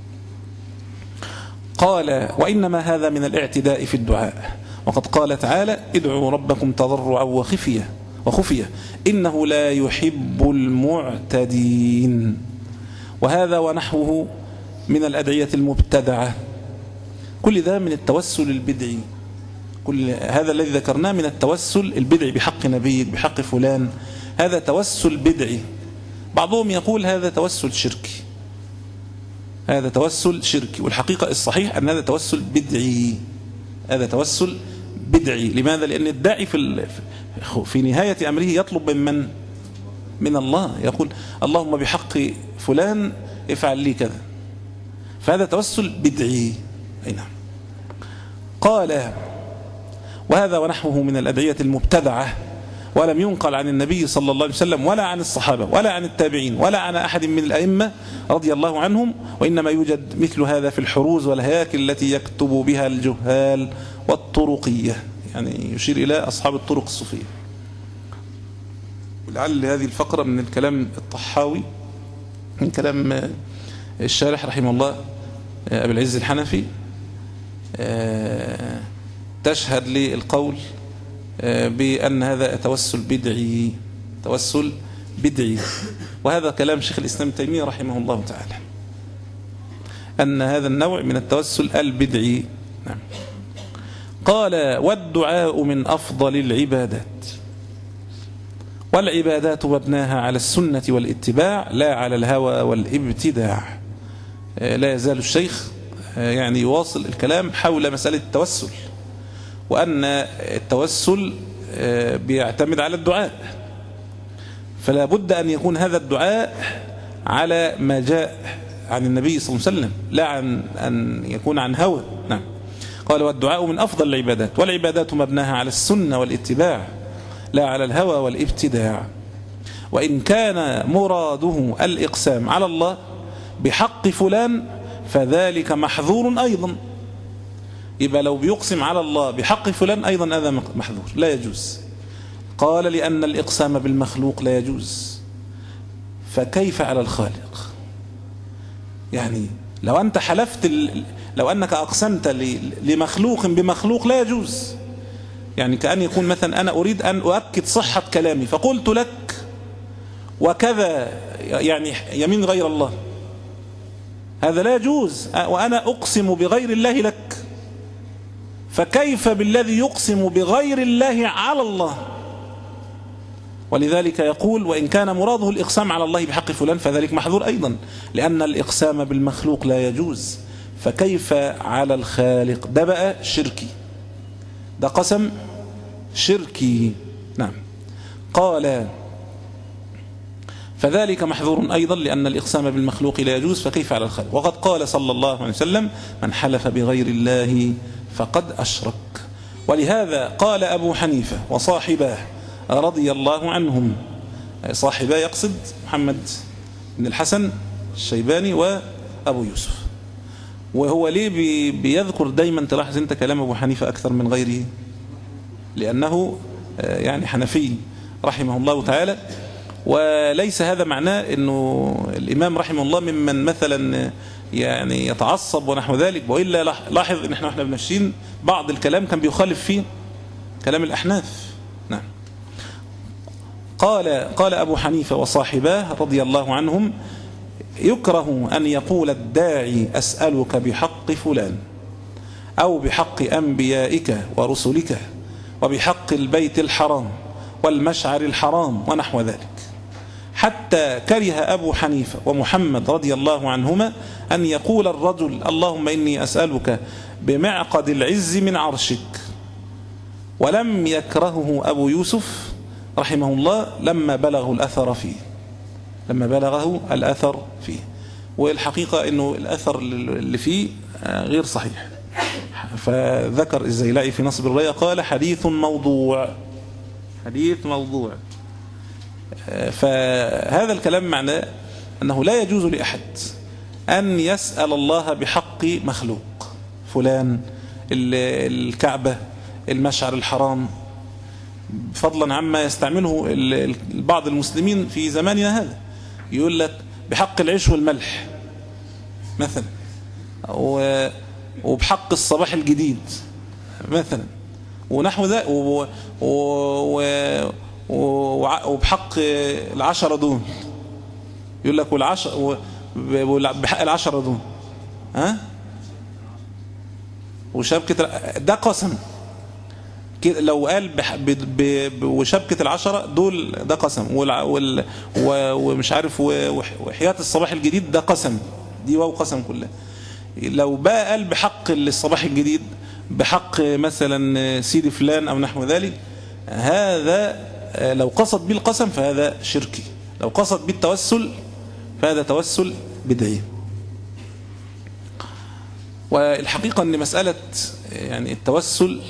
قال وإنما هذا من الاعتداء في الدعاء، وقد قال تعالى ادعوا ربكم تضرعا وخفية وخفية إنه لا يحب المعتدين. وهذا ونحوه من الأدعية المبتدعة، كل ذا من التوسل البدعي. كل هذا الذي ذكرناه من التوسل البدعي بحق نبيك بحق فلان، هذا توسل بدعي. بعضهم يقول هذا توسل شركي، هذا توسل شركي، والحقيقة الصحيح أن هذا توسل بدعي. هذا توسل بدعي. لماذا؟ لأن الداعي في في نهاية أمره يطلب من من من الله، يقول اللهم بحق فلان افعل لي كذا، فهذا توسل بدعي. أي نعم. قال وهذا ونحوه من الأدعية المبتدعة، ولم ينقل عن النبي صلى الله عليه وسلم ولا عن الصحابة ولا عن التابعين ولا عن أحد من الأئمة رضي الله عنهم، وإنما يوجد مثل هذا في الحروز والهياكل التي يكتب بها الجهال والطرقية، يعني يشير إلى أصحاب الطرق الصوفية. ولعل هذه الفقرة من الكلام الطحاوي، من كلام الشارح رحمه الله أبي العز الحنفي، تشهد للقول بأن هذا توسل بدعي، توسل بدعي. وهذا كلام شيخ الإسلام تيمية رحمه الله تعالى، أن هذا النوع من التوسل البدعي. نعم. قال والدعاء من أفضل العبادات، والعبادات مبناها على السنة والاتباع لا على الهوى والابتداع. لا يزال الشيخ يعني يواصل الكلام حول مسألة التوسل، وأن التوسل بيعتمد على الدعاء، فلا بد أن يكون هذا الدعاء على ما جاء عن النبي صلى الله عليه وسلم، لا عن أن يكون عن هوى. نعم. قال والدعاء من أفضل العبادات، والعبادات مبناها على السنة والاتباع لا على الهوى والابتداع. وإن كان مراده الإقسام على الله بحق فلان فذلك محظور أيضا، يبقى لو بيقسم على الله بحق فلان أيضا هذا محذور لا يجوز. قال لأن الإقسام بالمخلوق لا يجوز، فكيف على الخالق؟ يعني لو أنت حلفت لو أنك أقسمت لمخلوق بمخلوق لا يجوز. يعني كأن يكون مثلا أنا أريد أن أؤكد صحة كلامي فقلت لك وكذا، يعني يمين غير الله، هذا لا يجوز، وأنا أقسم بغير الله لك، فكيف بالذي يقسم بغير الله على الله؟ ولذلك يقول وإن كان مراده الإقسام على الله بحق فلان فذلك محظور أيضا، لأن الإقسام بالمخلوق لا يجوز، فكيف على الخالق؟ ده بقى شركي، ده قسم شركي. نعم. قال فذلك محظور أيضا لأن الإقسام بالمخلوق لا يجوز، فكيف على الخالق؟ وقد قال صلى الله عليه وسلم من حلف بغير الله فقد أشرك. ولهذا قال أبو حنيفة وصاحباه رضي الله عنهم، صاحباه يقصد محمد بن الحسن الشيباني وأبو يوسف. وهو ليه بيذكر دايما، تلاحظ انت كلام أبو حنيفة أكثر من غيره؟ لأنه يعني حنفي رحمه الله تعالى، وليس هذا معناه أنه الإمام رحمه الله ممن مثلا يعني يتعصب ونحو ذلك، وإلا لاحظ أن احنا احنا بنشين بعض الكلام كان بيخالف فيه كلام الأحناف. نعم. قال قال أبو حنيفة وصاحباه رضي الله عنهم يكره أن يقول الداعي أسألك بحق فلان أو بحق أنبيائك ورسلك وبحق البيت الحرام والمشعر الحرام ونحو ذلك، حتى كره أبو حنيفة ومحمد رضي الله عنهما أن يقول الرجل اللهم إني أسألك بمعقد العز من عرشك. ولم يكرهه أبو يوسف رحمه الله لما بلغه الأثر فيه لما بلغه الأثر فيه والحقيقة أنه الأثر اللي فيه غير صحيح. فذكر الزيلعي في نصب الراية قال حديث موضوع حديث موضوع. فهذا الكلام معناه أنه لا يجوز لأحد أن يسأل الله بحق مخلوق، فلان، الكعبة، المشعر الحرام، فضلا عما يستعمله بعض المسلمين في زماننا هذا، يقول لك بحق العيش والملح مثلا، وبحق الصباح الجديد مثلا ونحو ذلك، وبحق العشرة دول، يقول لك والعشر بحق العشرة دول، ها وشبكة ده قسم كده، لو قال وشبكة العشرة دول ده قسم، ومش عارف وحياة الصباح الجديد ده قسم، دي واو قسم كلها. لو بقى قال بحق الصباح الجديد بحق مثلا سيدي فلان أو نحو ذلك، هذا لو قصد به القسم فهذا شركي، لو قصد به التوسل فهذا توسل بدعي. والحقيقة أن مسألة يعني التوسل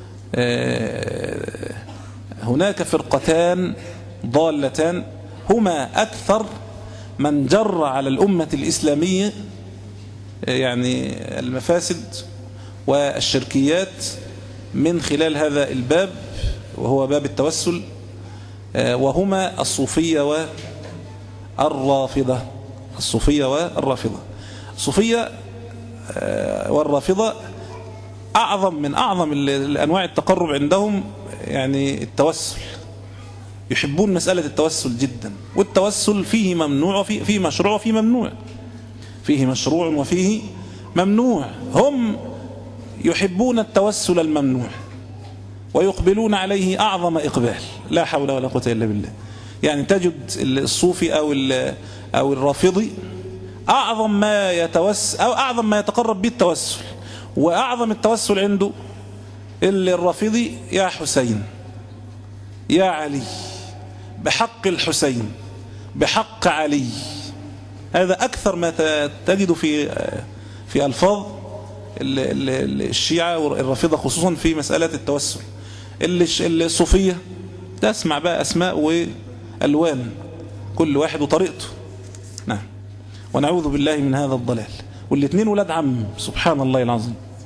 هناك فرقتان ضالتان هما أكثر من جر على الأمة الإسلامية يعني المفاسد والشركيات من خلال هذا الباب، وهو باب التوسل، وهما الصوفية والرافضة. الصوفية والرافضة الصوفية والرافضة أعظم من أعظم الأنواع التقرب عندهم يعني التوسل، يحبون مسألة التوسل جدا، والتوسل فيه ممنوع وفيه فيه مشروع وفيه ممنوع، فيه مشروع وفيه ممنوع. هم يحبون التوسل الممنوع ويقبلون عليه أعظم إقبال، لا حول ولا قوة إلا بالله. يعني تجد الصوفي أو أو الرافضي أعظم ما يتوسل أو أعظم ما يتقرب به التوسل، وأعظم التوسل عنده الرافضي يا حسين يا علي، بحق الحسين، بحق علي. هذا أكثر ما تجد في في ألفاظ الشيعة والرافضة خصوصا في مسألة التوسل. الصوفية تسمع بقى أسماء وألوان، كل واحد وطريقته. نعم، ونعوذ بالله من هذا الضلال. والاثنين ولاد عم، سبحان الله العظيم،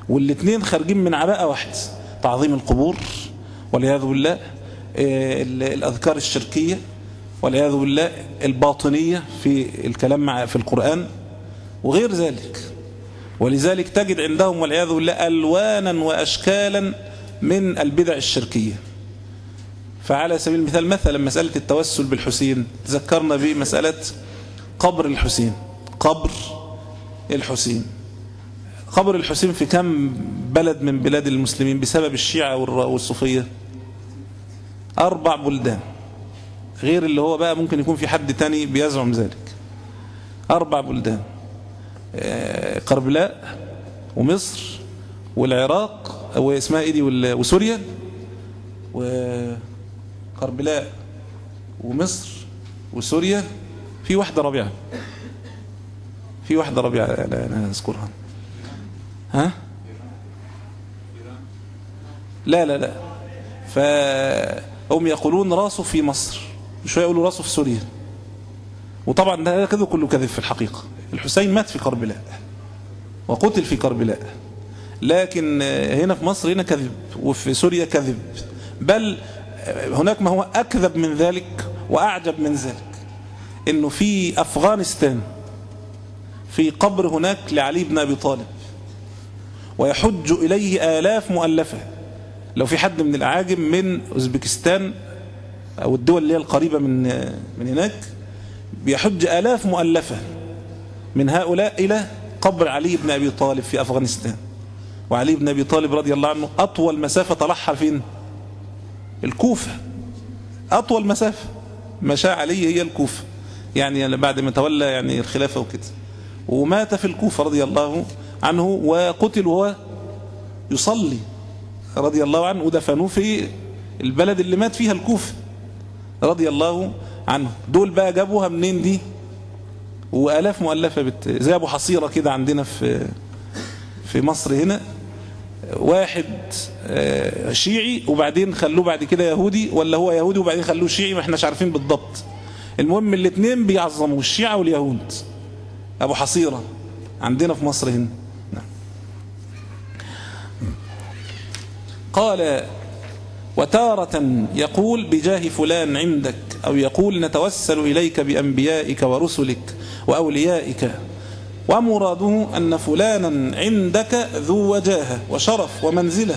والاثنين خارجين من عباءة واحد، تعظيم القبور والعياذ بالله، الأذكار الشركية والعياذ بالله، الباطنية في الكلام مع في القرآن وغير ذلك. ولذلك تجد عندهم والعياذ بالله ألوانا وأشكالا من البدع الشركية. فعلى سبيل المثال مثلا مسألة التوسل بالحسين، تذكرنا بمسألة قبر الحسين. قبر الحسين قبر الحسين في كم بلد من بلاد المسلمين بسبب الشيعة والصوفية؟ أربع بلدان، غير اللي هو بقى ممكن يكون في حد تاني بيزعم ذلك. أربع بلدان، قربلاء ومصر والعراق واسمها ايه دي وسوريا، وقربلاء ومصر وسوريا، في واحدة رابعة في واحدة رابعة أنا أذكرها. ها لا لا لا فهم يقولون راسه في مصر، شوية يقولوا راسه في سوريا. وطبعا ده كذا كله كذب في الحقيقة. الحسين مات في كربلاء وقتل في كربلاء، لكن هنا في مصر هنا كذب، وفي سوريا كذب، بل هناك ما هو أكذب من ذلك وأعجب من ذلك، إنه في أفغانستان في قبر هناك لعلي بن أبي طالب، ويحج إليه آلاف مؤلفة. لو في حد من الأعاجم من أوزبكستان أو الدول اللي هي القريبة من من هناك، بيحج آلاف مؤلفة من هؤلاء إلى قبر علي بن أبي طالب في أفغانستان. وعلي بن أبي طالب رضي الله عنه أطول مسافة طلعها فين؟ الكوفة. أطول مسافة مشى عليه هي الكوفة، يعني بعد ما تولى يعني الخلافة وكده، ومات في الكوفة رضي الله عنه، وقتل وهو يصلي رضي الله عنه، ودفنوه في البلد اللي مات فيها الكوفة رضي الله عنه. دول بقى جابوها منين دي؟ وآلاف مؤلفة بت... زي أبو حصيرة كده عندنا في في مصر هنا، واحد شيعي وبعدين خلوه بعد كده يهودي، ولا هو يهودي وبعدين خلوه شيعي، ما احناش عارفين بالضبط. المهم الاثنين بيعظموا الشيعة واليهود. أبو حصيرة عندنا في مصر هنا. قال وتارة يقول بجاه فلان عندك، أو يقول نتوسل إليك بأنبيائك ورسلك وأوليائك، ومراده أن فلانا عندك ذو وجاهة وشرف ومنزلة.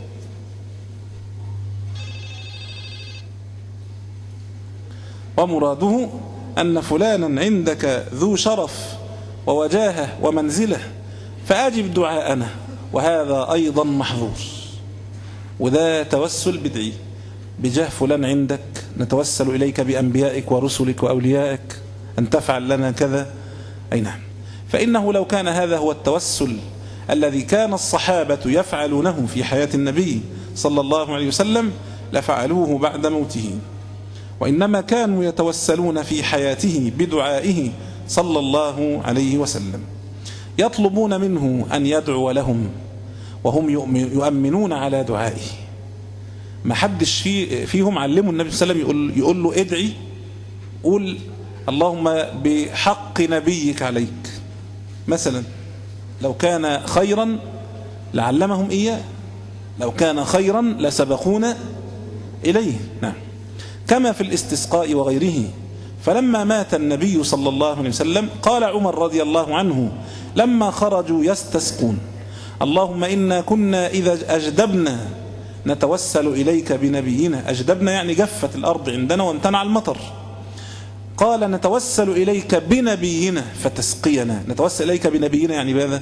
ومراده أن فلانا عندك ذو شرف ووجاهة ومنزلة فأجب دعاءنا، وهذا أيضا محظور. وده توسل بدعي، بجاه فلان عندك نتوسل إليك بأنبيائك ورسلك وأوليائك أن تفعل لنا كذا. أي نعم. فإنه لو كان هذا هو التوسل الذي كان الصحابة يفعلونه في حياة النبي صلى الله عليه وسلم لفعلوه بعد موته، وإنما كانوا يتوسلون في حياته بدعائه صلى الله عليه وسلم، يطلبون منه أن يدعو لهم وهم يؤمنون على دعائه. ما حدش في فيهم علموا النبي صلى الله عليه وسلم يقول, يقول له ادعي، قول اللهم بحق نبيك عليك مثلا. لو كان خيرا لعلمهم إياه، لو كان خيرا لسبقونا إليه. نعم. كما في الاستسقاء وغيره. فلما مات النبي صلى الله عليه وسلم قال عمر رضي الله عنه لما خرجوا يستسقون اللهم إنا كنا إذا أجدبنا نتوسل إليك بنبينا. أجدبنا يعني جفت الأرض عندنا وامتنع المطر. قال نتوسل إليك بنبينا فتسقينا. نتوسل إليك بنبينا يعني بهذا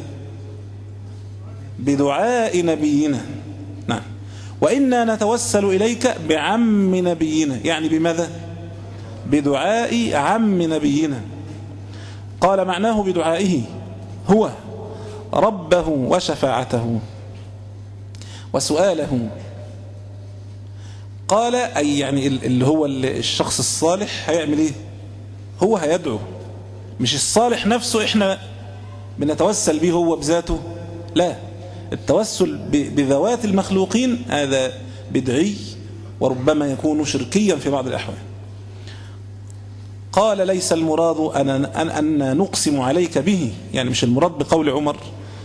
بدعاء نبينا. نعم. وإنا نتوسل إليك بعم نبينا يعني بماذا؟ بدعاء عم نبينا. قال معناه بدعائه هو ربه وشفاعته وسؤاله. قال أي يعني اللي هو الشخص الصالح هيعمل إيه؟ هو هيدعو، مش الصالح نفسه إحنا بنتوسل به هو بذاته، لا، التوسل بذوات المخلوقين هذا بدعي وربما يكون شركيا في بعض الأحوال. قال ليس المراد أن, أن, أن نقسم عليك به، يعني مش المراد بقول عمر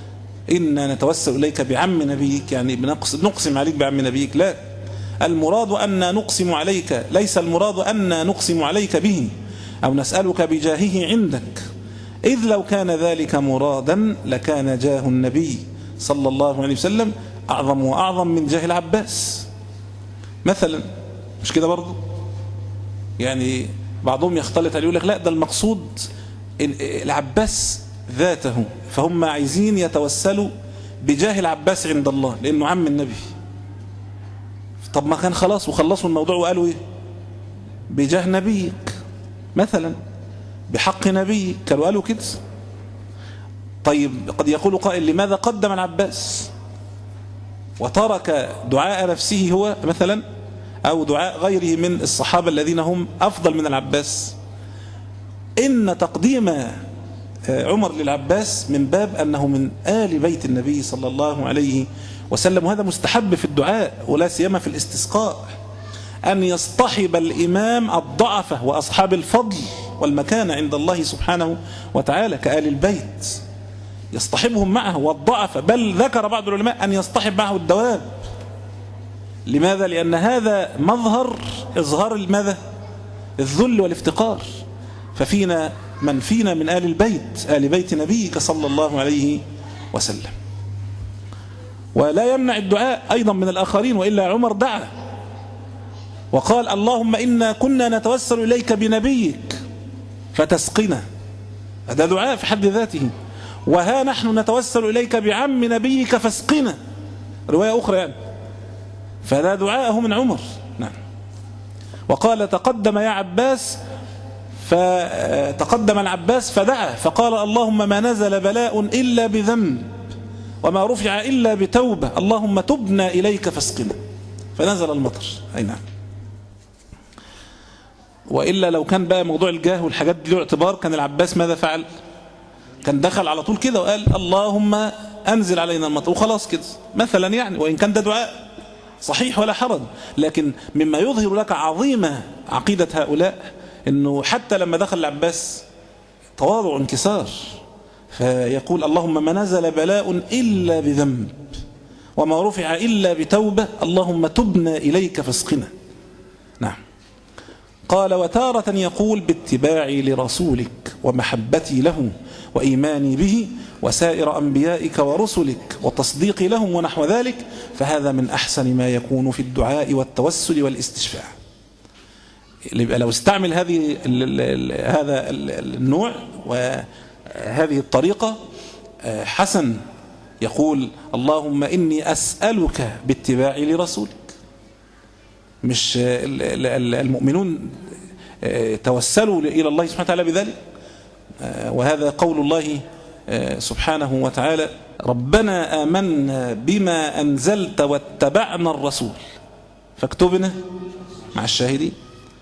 إنا نتوسل إليك بعم نبيك، يعني نقسم عليك بعم نبيك، لا، المراد أن نقسم عليك، ليس المراد أن نقسم عليك به أو نسألك بجاهه عندك، إذ لو كان ذلك مرادا لكان جاه النبي صلى الله عليه وسلم أعظم وأعظم من جاه العباس مثلا، مش كده برضه؟ يعني بعضهم يختلط عليه يقول لك لا، ده المقصود العباس ذاته، فهم عايزين يتوسلوا بجاه العباس عند الله لأنه عم النبي. طب ما كان خلاص وخلصوا الموضوع وقالوا ايه؟ بجاه نبيك مثلا، بحق نبيك، كانوا قالوا كده. طيب قد يقول قائل لماذا قدم العباس وترك دعاء نفسه هو مثلا أو دعاء غيره من الصحابة الذين هم أفضل من العباس؟ إن تقديم عمر للعباس من باب أنه من آل بيت النبي صلى الله عليه وسلم، وهذا مستحب في الدعاء ولا سيما في الاستسقاء، أن يصطحب الإمام الضعفة وأصحاب الفضل والمكانة عند الله سبحانه وتعالى كآل البيت، يصطحبهم معه والضعفة، بل ذكر بعض العلماء أن يصطحب معه الدواب. لماذا؟ لأن هذا مظهر إظهار ماذا؟ الذل والافتقار، ففينا من فينا من آل البيت، آل بيت نبيك صلى الله عليه وسلم. ولا يمنع الدعاء أيضا من الآخرين، وإلا عمر دعا وقال اللهم إنا كنا نتوسل إليك بنبيك فتسقنا، هذا دعاء في حد ذاته، وها نحن نتوسل إليك بعم نبيك فاسقنا، رواية أخرى يعني، فهذا دعاءه من عمر. نعم. وقال تقدم يا عباس، فتقدم العباس فدعا فقال اللهم ما نزل بلاء إلا بذنب وما رفع إلا بتوبة، اللهم تبنا إليك فاسقنا، فنزل المطر. أي نعم. وإلا لو كان بقى موضوع الجاه والحاجات دي له اعتبار، كان العباس ماذا فعل؟ كان دخل على طول كده وقال اللهم أنزل علينا المطر وخلاص كده مثلا يعني، وإن كان ده دعاء صحيح ولا حرج، لكن مما يظهر لك عظيمة عقيدة هؤلاء أنه حتى لما دخل العباس تواضع انكسار، فيقول اللهم ما نزل بلاء إلا بذنب وما رفع إلا بتوبة، اللهم تبنا إليك فاسقنا. نعم. قال وتارة يقول باتباعي لرسولك ومحبتي له وإيماني به وسائر أنبيائك ورسلك وتصديقي لهم ونحو ذلك، فهذا من أحسن ما يكون في الدعاء والتوسل والاستشفاع. لو استعمل هذه هذا النوع وهذه الطريقة حسن، يقول اللهم إني أسألك باتباعي لرسولك. مش المؤمنون توسلوا إلى الله سبحانه وتعالى بذلك، وهذا قول الله سبحانه وتعالى ربنا آمنا بما أنزلت واتبعنا الرسول فاكتبنا مع الشاهدين.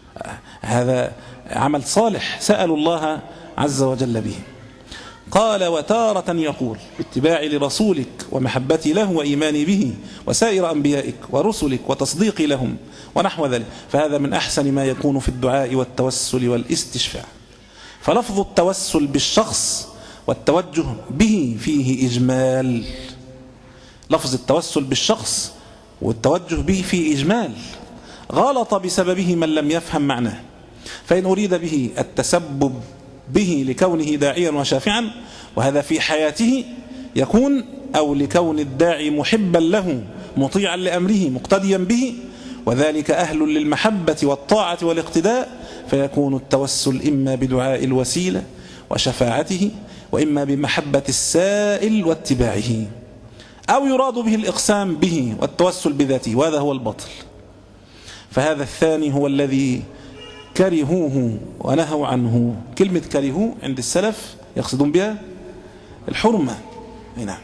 هذا عمل صالح سألوا الله عز وجل به. قال وتارة يقول اتباعي لرسولك ومحبتي له وإيماني به وسائر أنبيائك ورسلك وتصديقي لهم ونحو ذلك، فهذا من أحسن ما يكون في الدعاء والتوسل والاستشفاع. فلفظ التوسل بالشخص والتوجه به فيه إجمال، لفظ التوسل بالشخص والتوجه به فيه إجمال، غلط بسببه من لم يفهم معناه. فإن أريد به التسبب به لكونه داعيا وشافعا، وهذا في حياته يكون، أو لكون الداعي محبا له مطيعا لأمره مقتديا به، وذلك أهل للمحبة والطاعة والاقتداء، فيكون التوسل إما بدعاء الوسيلة وشفاعته، وإما بمحبة السائل واتباعه، أو يراد به الإقسام به والتوسل بذاته، وهذا هو الباطل. فهذا الثاني هو الذي كرهوه ونهوا عنه. كلمة كرهوه عند السلف يقصدون بها الحرمة. نعم.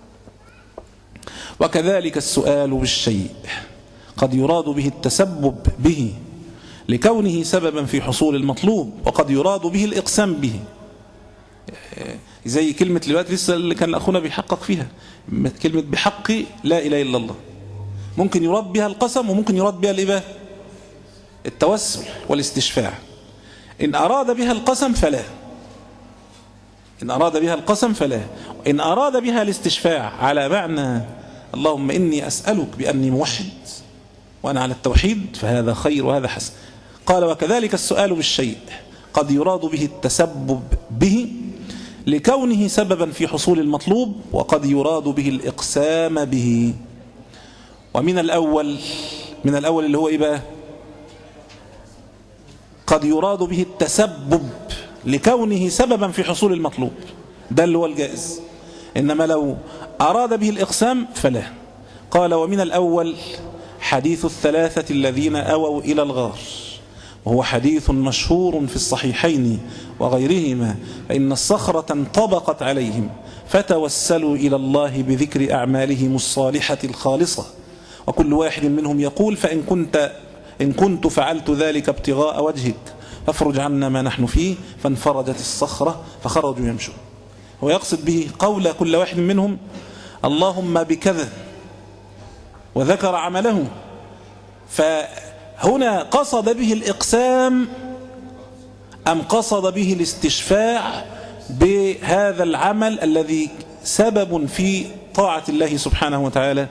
وكذلك السؤال بالشيء قد يراد به التسبب به لكونه سببا في حصول المطلوب، وقد يراد به الإقسام به، زي كلمة الوقت لسه اللي كان أخونا بيحقق فيها، كلمة بحق لا إله إلا الله، ممكن يراد بها القسم وممكن يراد بها الإباء التوسل والاستشفاع. إن أراد بها القسم فلا، إن أراد بها القسم فلا. إن أراد بها الاستشفاع على معنى اللهم إني أسألك بأني موحد وأنا على التوحيد فهذا خير وهذا حسن. قال وكذلك السؤال بالشيء قد يراد به التسبب به لكونه سببا في حصول المطلوب، وقد يراد به الإقسام به. ومن الأول من الأول اللي هو إيه بقى؟ قد يراد به التسبب لكونه سببا في حصول المطلوب، ده اللي هو الجائز. إنما لو أراد به الإقسام فلا. قال ومن الأول حديث الثلاثة الذين أووا إلى الغار، وهو حديث مشهور في الصحيحين وغيرهما، فإن الصخرة انطبقت عليهم فتوسلوا إلى الله بذكر أعمالهم الصالحة الخالصة، وكل واحد منهم يقول فإن كنت إن كنت فعلت ذلك ابتغاء وجهك فافرج عنا ما نحن فيه، فانفرجت الصخرة فخرجوا يمشون. هو يقصد به قول كل واحد منهم اللهم بكذا وذكر عمله، فهنا قصد به الإقسام أم قصد به الاستشفاع بهذا العمل الذي سبب في طاعة الله سبحانه وتعالى؟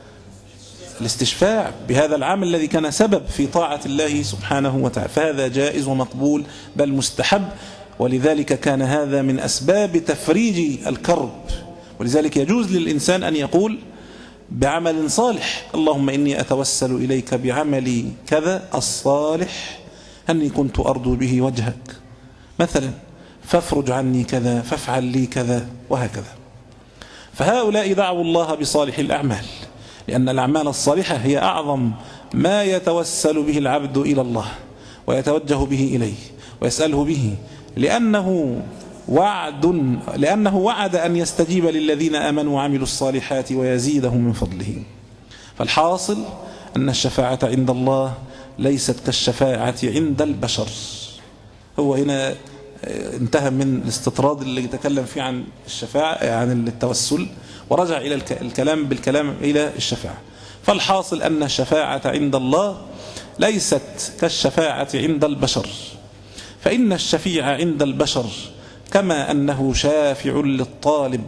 الاستشفاع بهذا العمل الذي كان سبب في طاعة الله سبحانه وتعالى، فهذا جائز ومقبول بل مستحب. ولذلك كان هذا من أسباب تفريج الكرب، ولذلك يجوز للإنسان أن يقول بعمل صالح اللهم إني أتوسل إليك بعملي كذا الصالح أني كنت أرجو به وجهك مثلا، فافرج عني كذا، فافعل لي كذا، وهكذا. فهؤلاء دعوا الله بصالح الأعمال، لأن الأعمال الصالحة هي أعظم ما يتوسل به العبد إلى الله ويتوجه به إليه ويسأله به، لأنه وعد لأنه وعد أن يستجيب للذين آمنوا وعملوا الصالحات ويزيدهم من فضله. فالحاصل أن الشفاعة عند الله ليست كالشفاعة عند البشر. هو هنا انتهى من الاستطراد اللي يتكلم فيه عن الشفاعة عن التوسل، ورجع إلى الكلام بالكلام إلى الشفاعة. فالحاصل أن الشفاعة عند الله ليست كالشفاعة عند البشر، فإن الشفيع عند البشر كما أنه شافع للطالب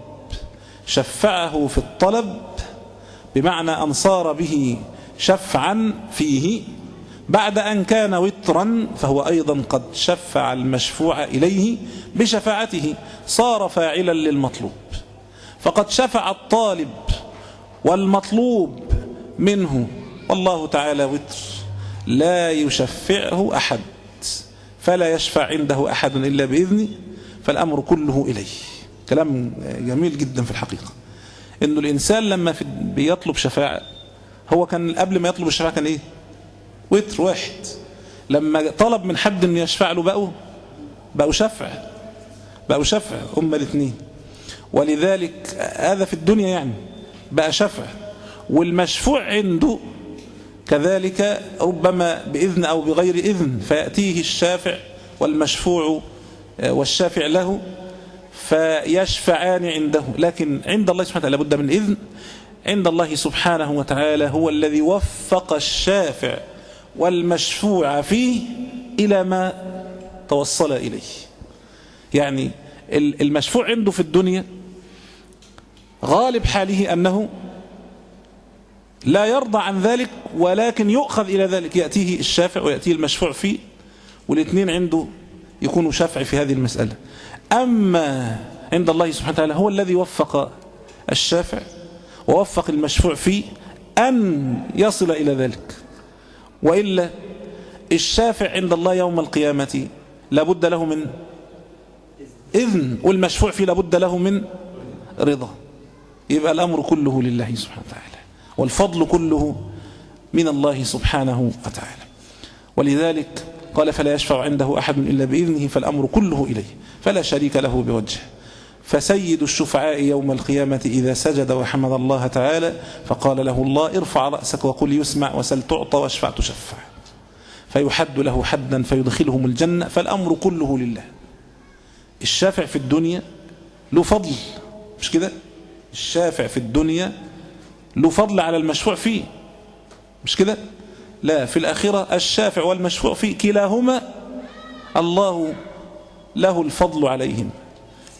شفعه في الطلب، بمعنى أن صار به شفعا فيه بعد أن كان وترا، فهو أيضا قد شفع المشفوع إليه بشفاعته، صار فاعلا للمطلوب. فقد شفع الطالب والمطلوب منه، والله تعالى وتر لا يشفعه أحد، فلا يشفع عنده أحد إلا بإذنه، فالأمر كله إليه. كلام جميل جدا في الحقيقة، إنه الإنسان لما بيطلب شفاعة، هو كان قبل ما يطلب الشفاعة كان إيه؟ وتر واحد. لما طلب من حد إنه يشفع له بقوا بقوا شفع بقوا شفع هم الاثنين. ولذلك هذا في الدنيا يعني بقى شفع، والمشفوع عنده كذلك ربما بإذن أو بغير إذن، فيأتيه الشافع والمشفوع والشافع له فيشفعان عنده. لكن عند الله سبحانه وتعالى لابد من إذن. عند الله سبحانه وتعالى هو الذي وفق الشافع والمشفوع فيه إلى ما توصل إليه. يعني المشفوع عنده في الدنيا غالب حاله أنه لا يرضى عن ذلك، ولكن يؤخذ إلى ذلك، يأتيه الشافع ويأتيه المشفوع فيه، والاثنين عنده يكونوا شافع في هذه المسألة. أما عند الله سبحانه وتعالى هو الذي وفق الشافع ووفق المشفوع فيه أن يصل إلى ذلك، وإلا الشافع عند الله يوم القيامة لابد له من إذن، والمشفوع فيه لابد له من رضا. يبقى الأمر كله لله سبحانه وتعالى، والفضل كله من الله سبحانه وتعالى. ولذلك قال فلا يشفع عنده أحد إلا بإذنه، فالأمر كله إليه، فلا شريك له بوجهه. فسيد الشفعاء يوم القيامة إذا سجد وحمد الله تعالى فقال له الله ارفع رأسك وقل يسمع وسل تعطى واشفع تشفع، فيحد له حدا فيدخلهم الجنة. فالأمر كله لله. الشافع في الدنيا له فضل، مش كده؟ الشافع في الدنيا له فضل على المشفوع فيه، مش كده؟ لا، في الآخرة الشافع والمشفوع فيه كلاهما الله له الفضل عليهم،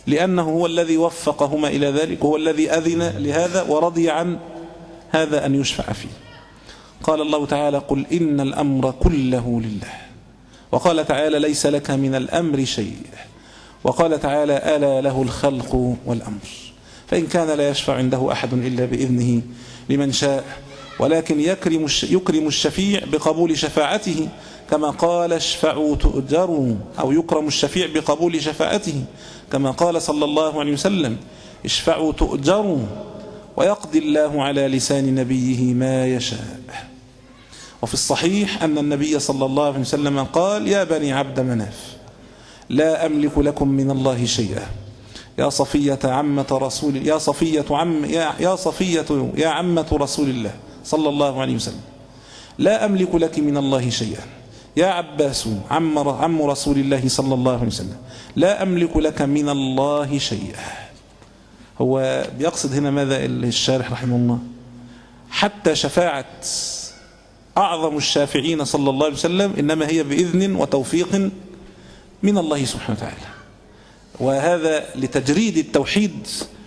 لأنه هو الذي وفقهما إلى ذلك، وهو الذي أذن لهذا ورضي عن هذا أن يشفع فيه. قال الله تعالى: قل إن الأمر كله لله. وقال تعالى: ليس لك من الأمر شيء. وقال تعالى: ألا له الخلق والأمر. فإن كان لا يشفع عنده أحد إلا بإذنه لمن شاء، ولكن يكرم يكرم الشفيع بقبول شفاعته، كما قال: اشفعوا تؤجروا، أو يكرم الشفيع بقبول شفاعته، كما قال صلى الله عليه وسلم: اشفعوا تؤجروا، ويقضي الله على لسان نبيه ما يشاء. وفي الصحيح أن النبي صلى الله عليه وسلم قال: يا بني عبد مناف، لا أملك لكم من الله شيئا، يا صفية عمة رسول يا صفية عم يا, يا صفية يا عمة رسول الله صلى الله عليه وسلم، لا أملك لك من الله شيئا. يا عباس عم عم رسول الله صلى الله عليه وسلم، لا أملك لك من الله شيئا. هو بيقصد هنا ماذا الشارح رحمه الله؟ حتى شفاعة أعظم الشافعين صلى الله عليه وسلم إنما هي بإذن وتوفيق من الله سبحانه وتعالى، وهذا لتجريد التوحيد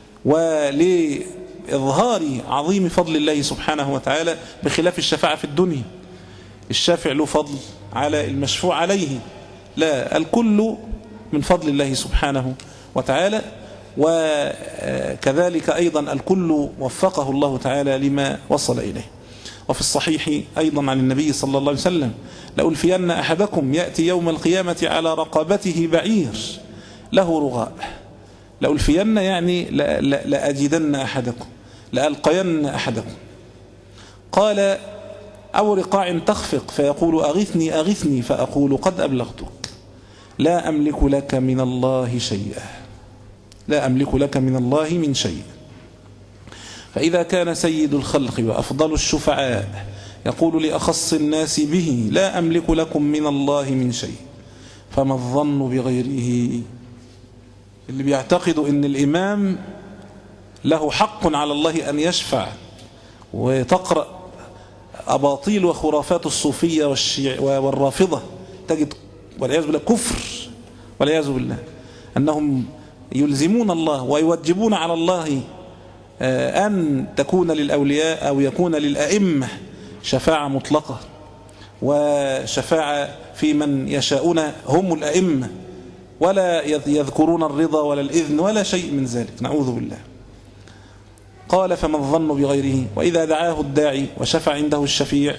ولإظهار عظيم فضل الله سبحانه وتعالى، بخلاف الشفاعة في الدنيا. الشافع له فضل على المشفوع عليه، لا، الكل من فضل الله سبحانه وتعالى. وكذلك أيضا الكل وفقه الله تعالى لما وصل إليه. وفي الصحيح أيضا عن النبي صلى الله عليه وسلم: لألفين أحدكم يأتي يوم القيامة على رقبته بعير له رغاء. لألفين يعني لأجدن أحدكم، لألقين أحدكم. قال: أو رقاع تخفق فيقول: أغثني أغثني، فأقول: قد أبلغتك، لا أملك لك من الله شيئا، لا أملك لك من الله من شيء. فإذا كان سيد الخلق وأفضل الشفعاء يقول لأخص الناس به: لا أملك لكم من الله من شيء، فما الظن بغيره؟ اللي بيعتقدوا أن الإمام له حق على الله أن يشفع، وتقرأ أباطيل وخرافات الصوفية والرافضة، تجد والعياذ بالله كفر والعياذ بالله، أنهم يلزمون الله ويوجبون على الله أن تكون للأولياء أو يكون للأئمة شفاعة مطلقة، وشفاعة في من يشاءون هم الأئمة، ولا يذكرون الرضا ولا الإذن ولا شيء من ذلك، نعوذ بالله. قال: فما الظن بغيره؟ وإذا دعاه الداعي وشفع عنده الشفيع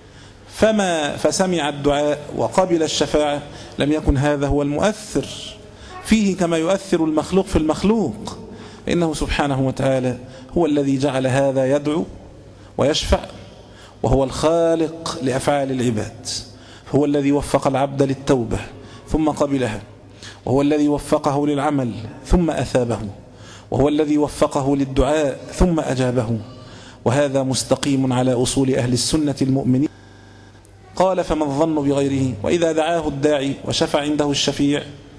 فما فسمع الدعاء وقبل الشفاعة، لم يكن هذا هو المؤثر فيه كما يؤثر المخلوق في المخلوق، إنه سبحانه وتعالى هو الذي جعل هذا يدعو ويشفع، وهو الخالق لأفعال العباد، هو الذي وفق العبد للتوبة ثم قبلها، وهو الذي وفقه للعمل ثم أثابه، وهو الذي وفقه للدعاء ثم أجابه، وهذا مستقيم على أصول أهل السنة المؤمنين. قال: فما الظن بغيره؟ وإذا دعاه الداعي وشفع عنده الشفيع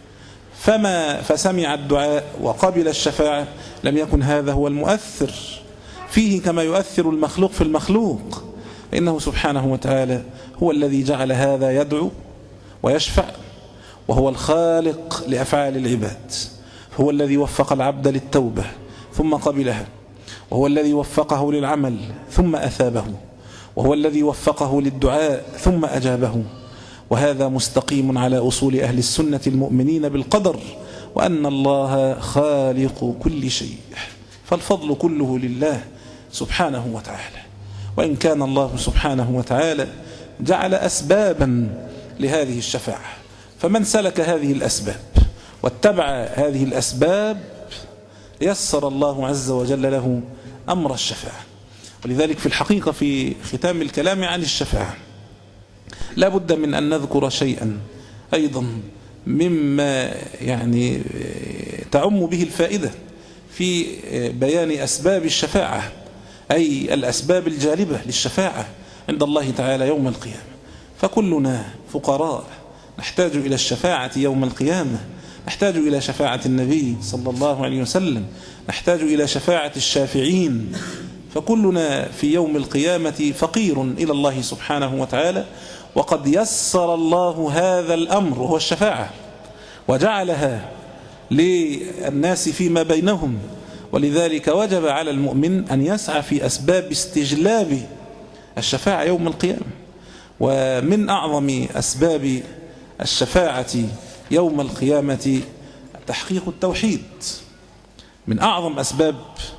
فما فسمع الدعاء وقبل الشفاعة، لم يكن هذا هو المؤثر فيه كما يؤثر المخلوق في المخلوق، إنه سبحانه وتعالى هو الذي جعل هذا يدعو ويشفع، وهو الخالق لأفعال العباد، هو الذي وفق العبد للتوبة ثم قبلها، وهو الذي وفقه للعمل ثم أثابه، وهو الذي وفقه للدعاء ثم أجابه، وهذا مستقيم على أصول أهل السنة المؤمنين بالقدر، وأن الله خالق كل شيء، فالفضل كله لله سبحانه وتعالى. وإن كان الله سبحانه وتعالى جعل أسبابا لهذه الشفاعة، فمن سلك هذه الأسباب واتبع هذه الأسباب يسر الله عز وجل له أمر الشفاعة. ولذلك في الحقيقة في ختام الكلام عن الشفاعة لا بد من أن نذكر شيئا أيضا مما يعني تعم به الفائدة في بيان أسباب الشفاعة، أي الأسباب الجالبة للشفاعة عند الله تعالى يوم القيامة. فكلنا فقراء نحتاج إلى الشفاعة يوم القيامة، نحتاج إلى شفاعة النبي صلى الله عليه وسلم، نحتاج إلى شفاعة الشافعين، فكلنا في يوم القيامة فقير إلى الله سبحانه وتعالى. وقد يسر الله هذا الأمر وهو الشفاعة، وجعلها للناس فيما بينهم. ولذلك وجب على المؤمن أن يسعى في أسباب استجلاب الشفاعة يوم القيامة. ومن أعظم أسباب الشفاعة يوم القيامة تحقيق التوحيد. من أعظم أسباب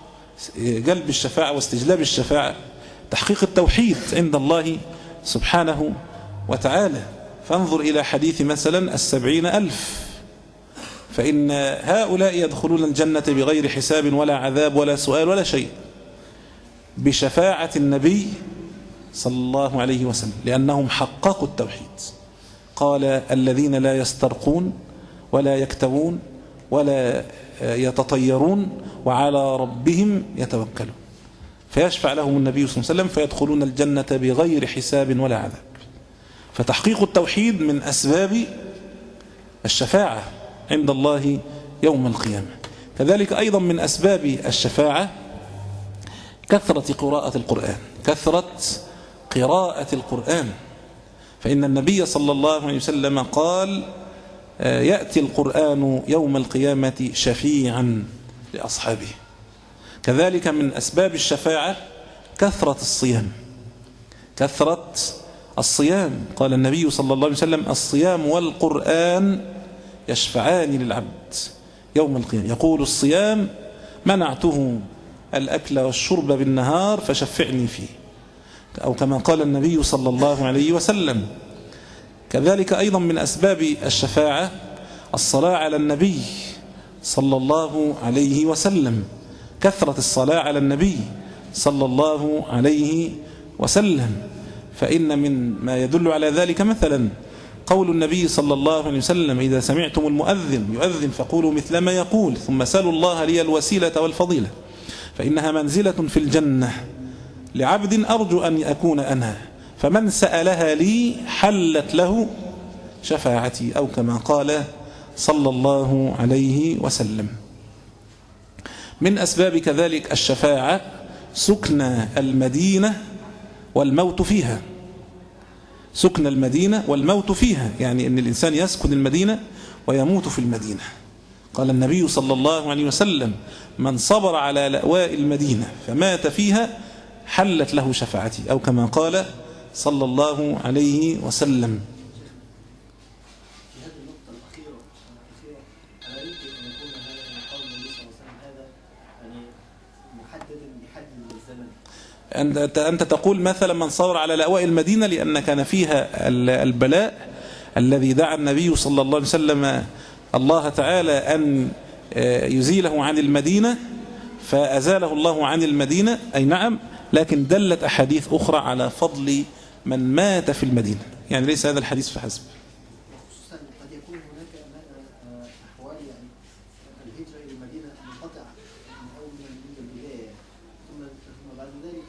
جلب الشفاعة واستجلاب الشفاعة تحقيق التوحيد عند الله سبحانه وتعالى. فانظر إلى حديث مثلا السبعين ألف، فإن هؤلاء يدخلون الجنة بغير حساب ولا عذاب ولا سؤال ولا شيء بشفاعة النبي صلى الله عليه وسلم، لأنهم حققوا التوحيد. قال الذين لا يسترقون ولا يكتوون ولا يتطيرون وعلى ربهم يتوكلون، فيشفع لهم النبي صلى الله عليه وسلم فيدخلون الجنة بغير حساب ولا عذاب. فتحقيق التوحيد من أسباب الشفاعة عند الله يوم القيامة. كذلك أيضا من أسباب الشفاعة كثرة قراءة القرآن، كثرة قراءة القرآن. فإن النبي صلى الله عليه وسلم قال يأتي القرآن يوم القيامة شفيعا لأصحابه. كذلك من أسباب الشفاعة كثرة الصيام، كثرة الصيام. قال النبي صلى الله عليه وسلم الصيام والقرآن يشفعان للعبد يوم القيامة. يقول الصيام منعته الأكل والشرب بالنهار فشفعني فيه، أو كما قال النبي صلى الله عليه وسلم. كذلك أيضا من أسباب الشفاعة الصلاة على النبي صلى الله عليه وسلم، كثرة الصلاة على النبي صلى الله عليه وسلم. فإن من ما يدل على ذلك مثلا قول النبي صلى الله عليه وسلم إذا سمعتم المؤذن يؤذن فقولوا مثل ما يقول ثم سلوا الله لي الوسيلة والفضيلة فإنها منزلة في الجنة لعبد أرجو أن أكون أنا، فمن سألها لي حلت له شفاعتي، أو كما قال صلى الله عليه وسلم. من أسباب كذلك الشفاعة سكن المدينة والموت فيها، سكن المدينة والموت فيها، يعني أن الإنسان يسكن المدينة ويموت في المدينة. قال النبي صلى الله عليه وسلم من صبر على لأواء المدينة فمات فيها حلت له شفاعتي، أو كما قال صلى الله عليه وسلم. في هذه النقطة الأخيرة ألا يمكن أن يكون هذا قول النبي صلى الله عليه وسلم هذا يعني محددا بحد من الزمن؟ أنت أنت تقول مثلا من صبر على لأواء المدينة لأن كان فيها البلاء الذي دعا النبي صلى الله عليه وسلم الله تعالى أن يزيله عن المدينة فأزاله الله عن المدينة، أي نعم، لكن دلت أحاديث أخرى على فضل من مات في المدينة، يعني ليس هذا الحديث فحسب. خصوصا قد يكون هناك أحوال يعني الهجرة إلى المدينة منقطعة من أول من البداية ثم ثم بعد ذلك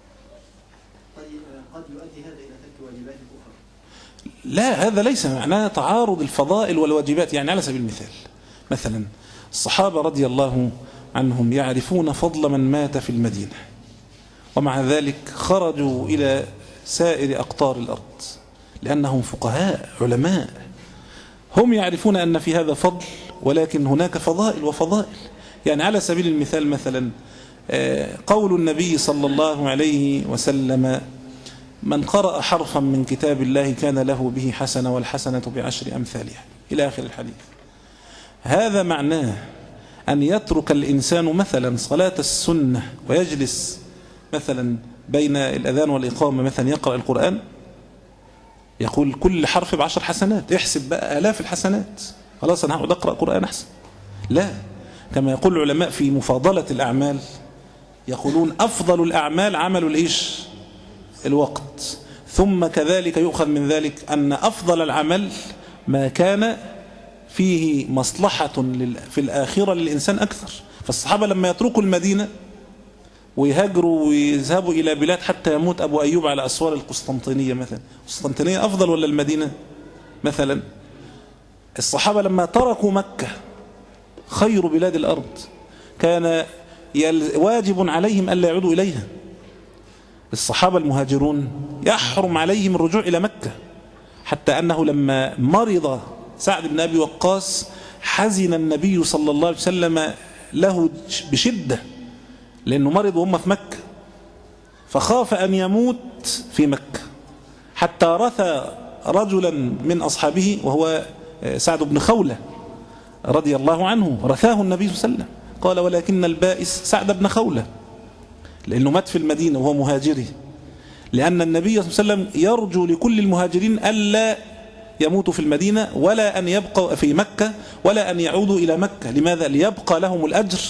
قد قد يؤدي هذا إلى ترك واجبات أخرى. لا، هذا ليس معناه تعارض الفضائل والواجبات. يعني على سبيل المثال مثلا الصحابة رضي الله عنهم يعرفون فضل من مات في المدينة، ومع ذلك خرجوا إلى سائر أقطار الأرض لأنهم فقهاء علماء، هم يعرفون أن في هذا فضل ولكن هناك فضائل وفضائل. يعني على سبيل المثال مثلا قول النبي صلى الله عليه وسلم من قرأ حرفا من كتاب الله كان له به حسنة والحسنة بعشر أمثالها إلى آخر الحديث. هذا معناه أن يترك الإنسان مثلا صلاة السنة ويجلس مثلا بين الأذان والإقامة مثلا يقرأ القرآن، يقول كل حرف بعشر حسنات، احسب بقى آلاف الحسنات، خلاص أنا هقعد أقرأ قرآن أحسن. لا، كما يقول العلماء في مفاضلة الأعمال يقولون أفضل الأعمال عمل الإيش الوقت، ثم كذلك يؤخذ من ذلك أن أفضل العمل ما كان فيه مصلحة في الآخرة للإنسان أكثر. فالصحابة لما يتركوا المدينة ويهاجروا ويذهبوا إلى بلاد حتى يموت أبو أيوب على أسوار القسطنطينية مثلا، القسطنطينية أفضل ولا المدينة مثلا؟ الصحابة لما تركوا مكة خير بلاد الأرض كان واجب عليهم ألا يعودوا إليها. الصحابة المهاجرون يحرم عليهم الرجوع إلى مكة، حتى أنه لما مرض سعد بن أبي وقاص حزن النبي صلى الله عليه وسلم له بشدة، لأنه مرض وهم في مكة، فخاف أن يموت في مكة، حتى رثى رجلا من أصحابه وهو سعد بن خولة رضي الله عنه، رثاه النبي صلى الله عليه وسلم، قال ولكن البائس سعد بن خولة، لأنه مات في المدينة وهو مهاجري، لأن النبي صلى الله عليه وسلم يرجو لكل المهاجرين ألا يموتوا في المدينة ولا أن يبقوا في مكة ولا أن يعودوا إلى مكة. لماذا؟ ليبقى لهم الأجر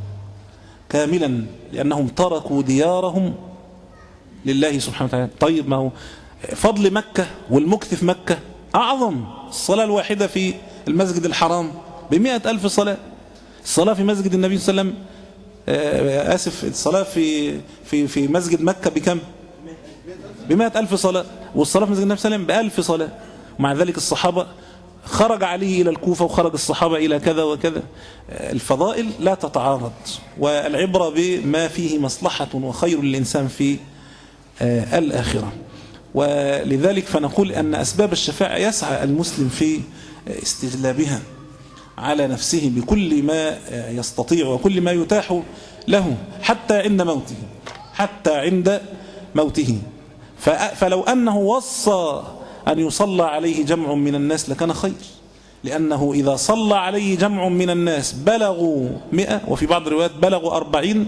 كاملا، لأنهم تركوا ديارهم لله سبحانه وتعالى. طيب ما هو فضل مكة والمكث في مكة أعظم. الصلاة الواحدة في المسجد الحرام بمئة ألف صلاة، الصلاة في مسجد النبي صلى الله عليه وسلم آسف الصلاة في في في مسجد مكة بكم؟ بمئة ألف صلاة، والصلاة في مسجد النبي صلى الله عليه وسلم بألف صلاة. ومع ذلك الصحابة خرج عليه إلى الكوفة وخرج الصحابة إلى كذا وكذا. الفضائل لا تتعارض، والعبرة بما فيه مصلحة وخير للإنسان في الآخرة. ولذلك فنقول أن أسباب الشفاعة يسعى المسلم في استجلابها على نفسه بكل ما يستطيع وكل ما يتاح له، حتى عند موته حتى عند موته. فلو أنه وصى أن يصلى عليه جمع من الناس لكان خير، لأنه إذا صلى عليه جمع من الناس بلغوا مئة وفي بعض الروايات بلغوا أربعين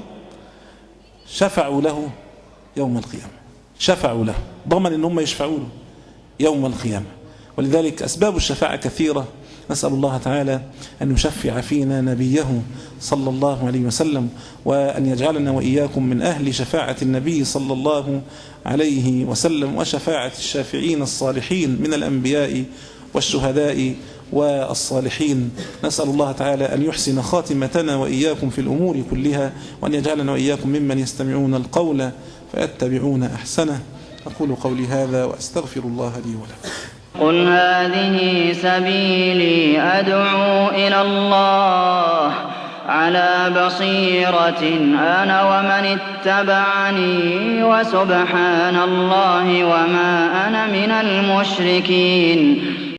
شفعوا له يوم القيامة، شفعوا له، ضمن أنهم يشفعوا له يوم القيامة. ولذلك أسباب الشفاعة كثيرة، نسأل الله تعالى أن يشفع فينا نبيه صلى الله عليه وسلم، وأن يجعلنا وإياكم من أهل شفاعة النبي صلى الله عليه وسلم، وشفاعة الشافعين الصالحين من الأنبياء والشهداء والصالحين. نسأل الله تعالى أن يحسن خاتمتنا وإياكم في الأمور كلها، وأن يجعلنا وإياكم ممن يستمعون القول فيتبعون أحسنه. أقول قولي هذا وأستغفر الله لي ولكم. قل هذه سبيلي أدعو إلى الله على بصيرة أنا ومن اتبعني وسبحان الله وما أنا من المشركين.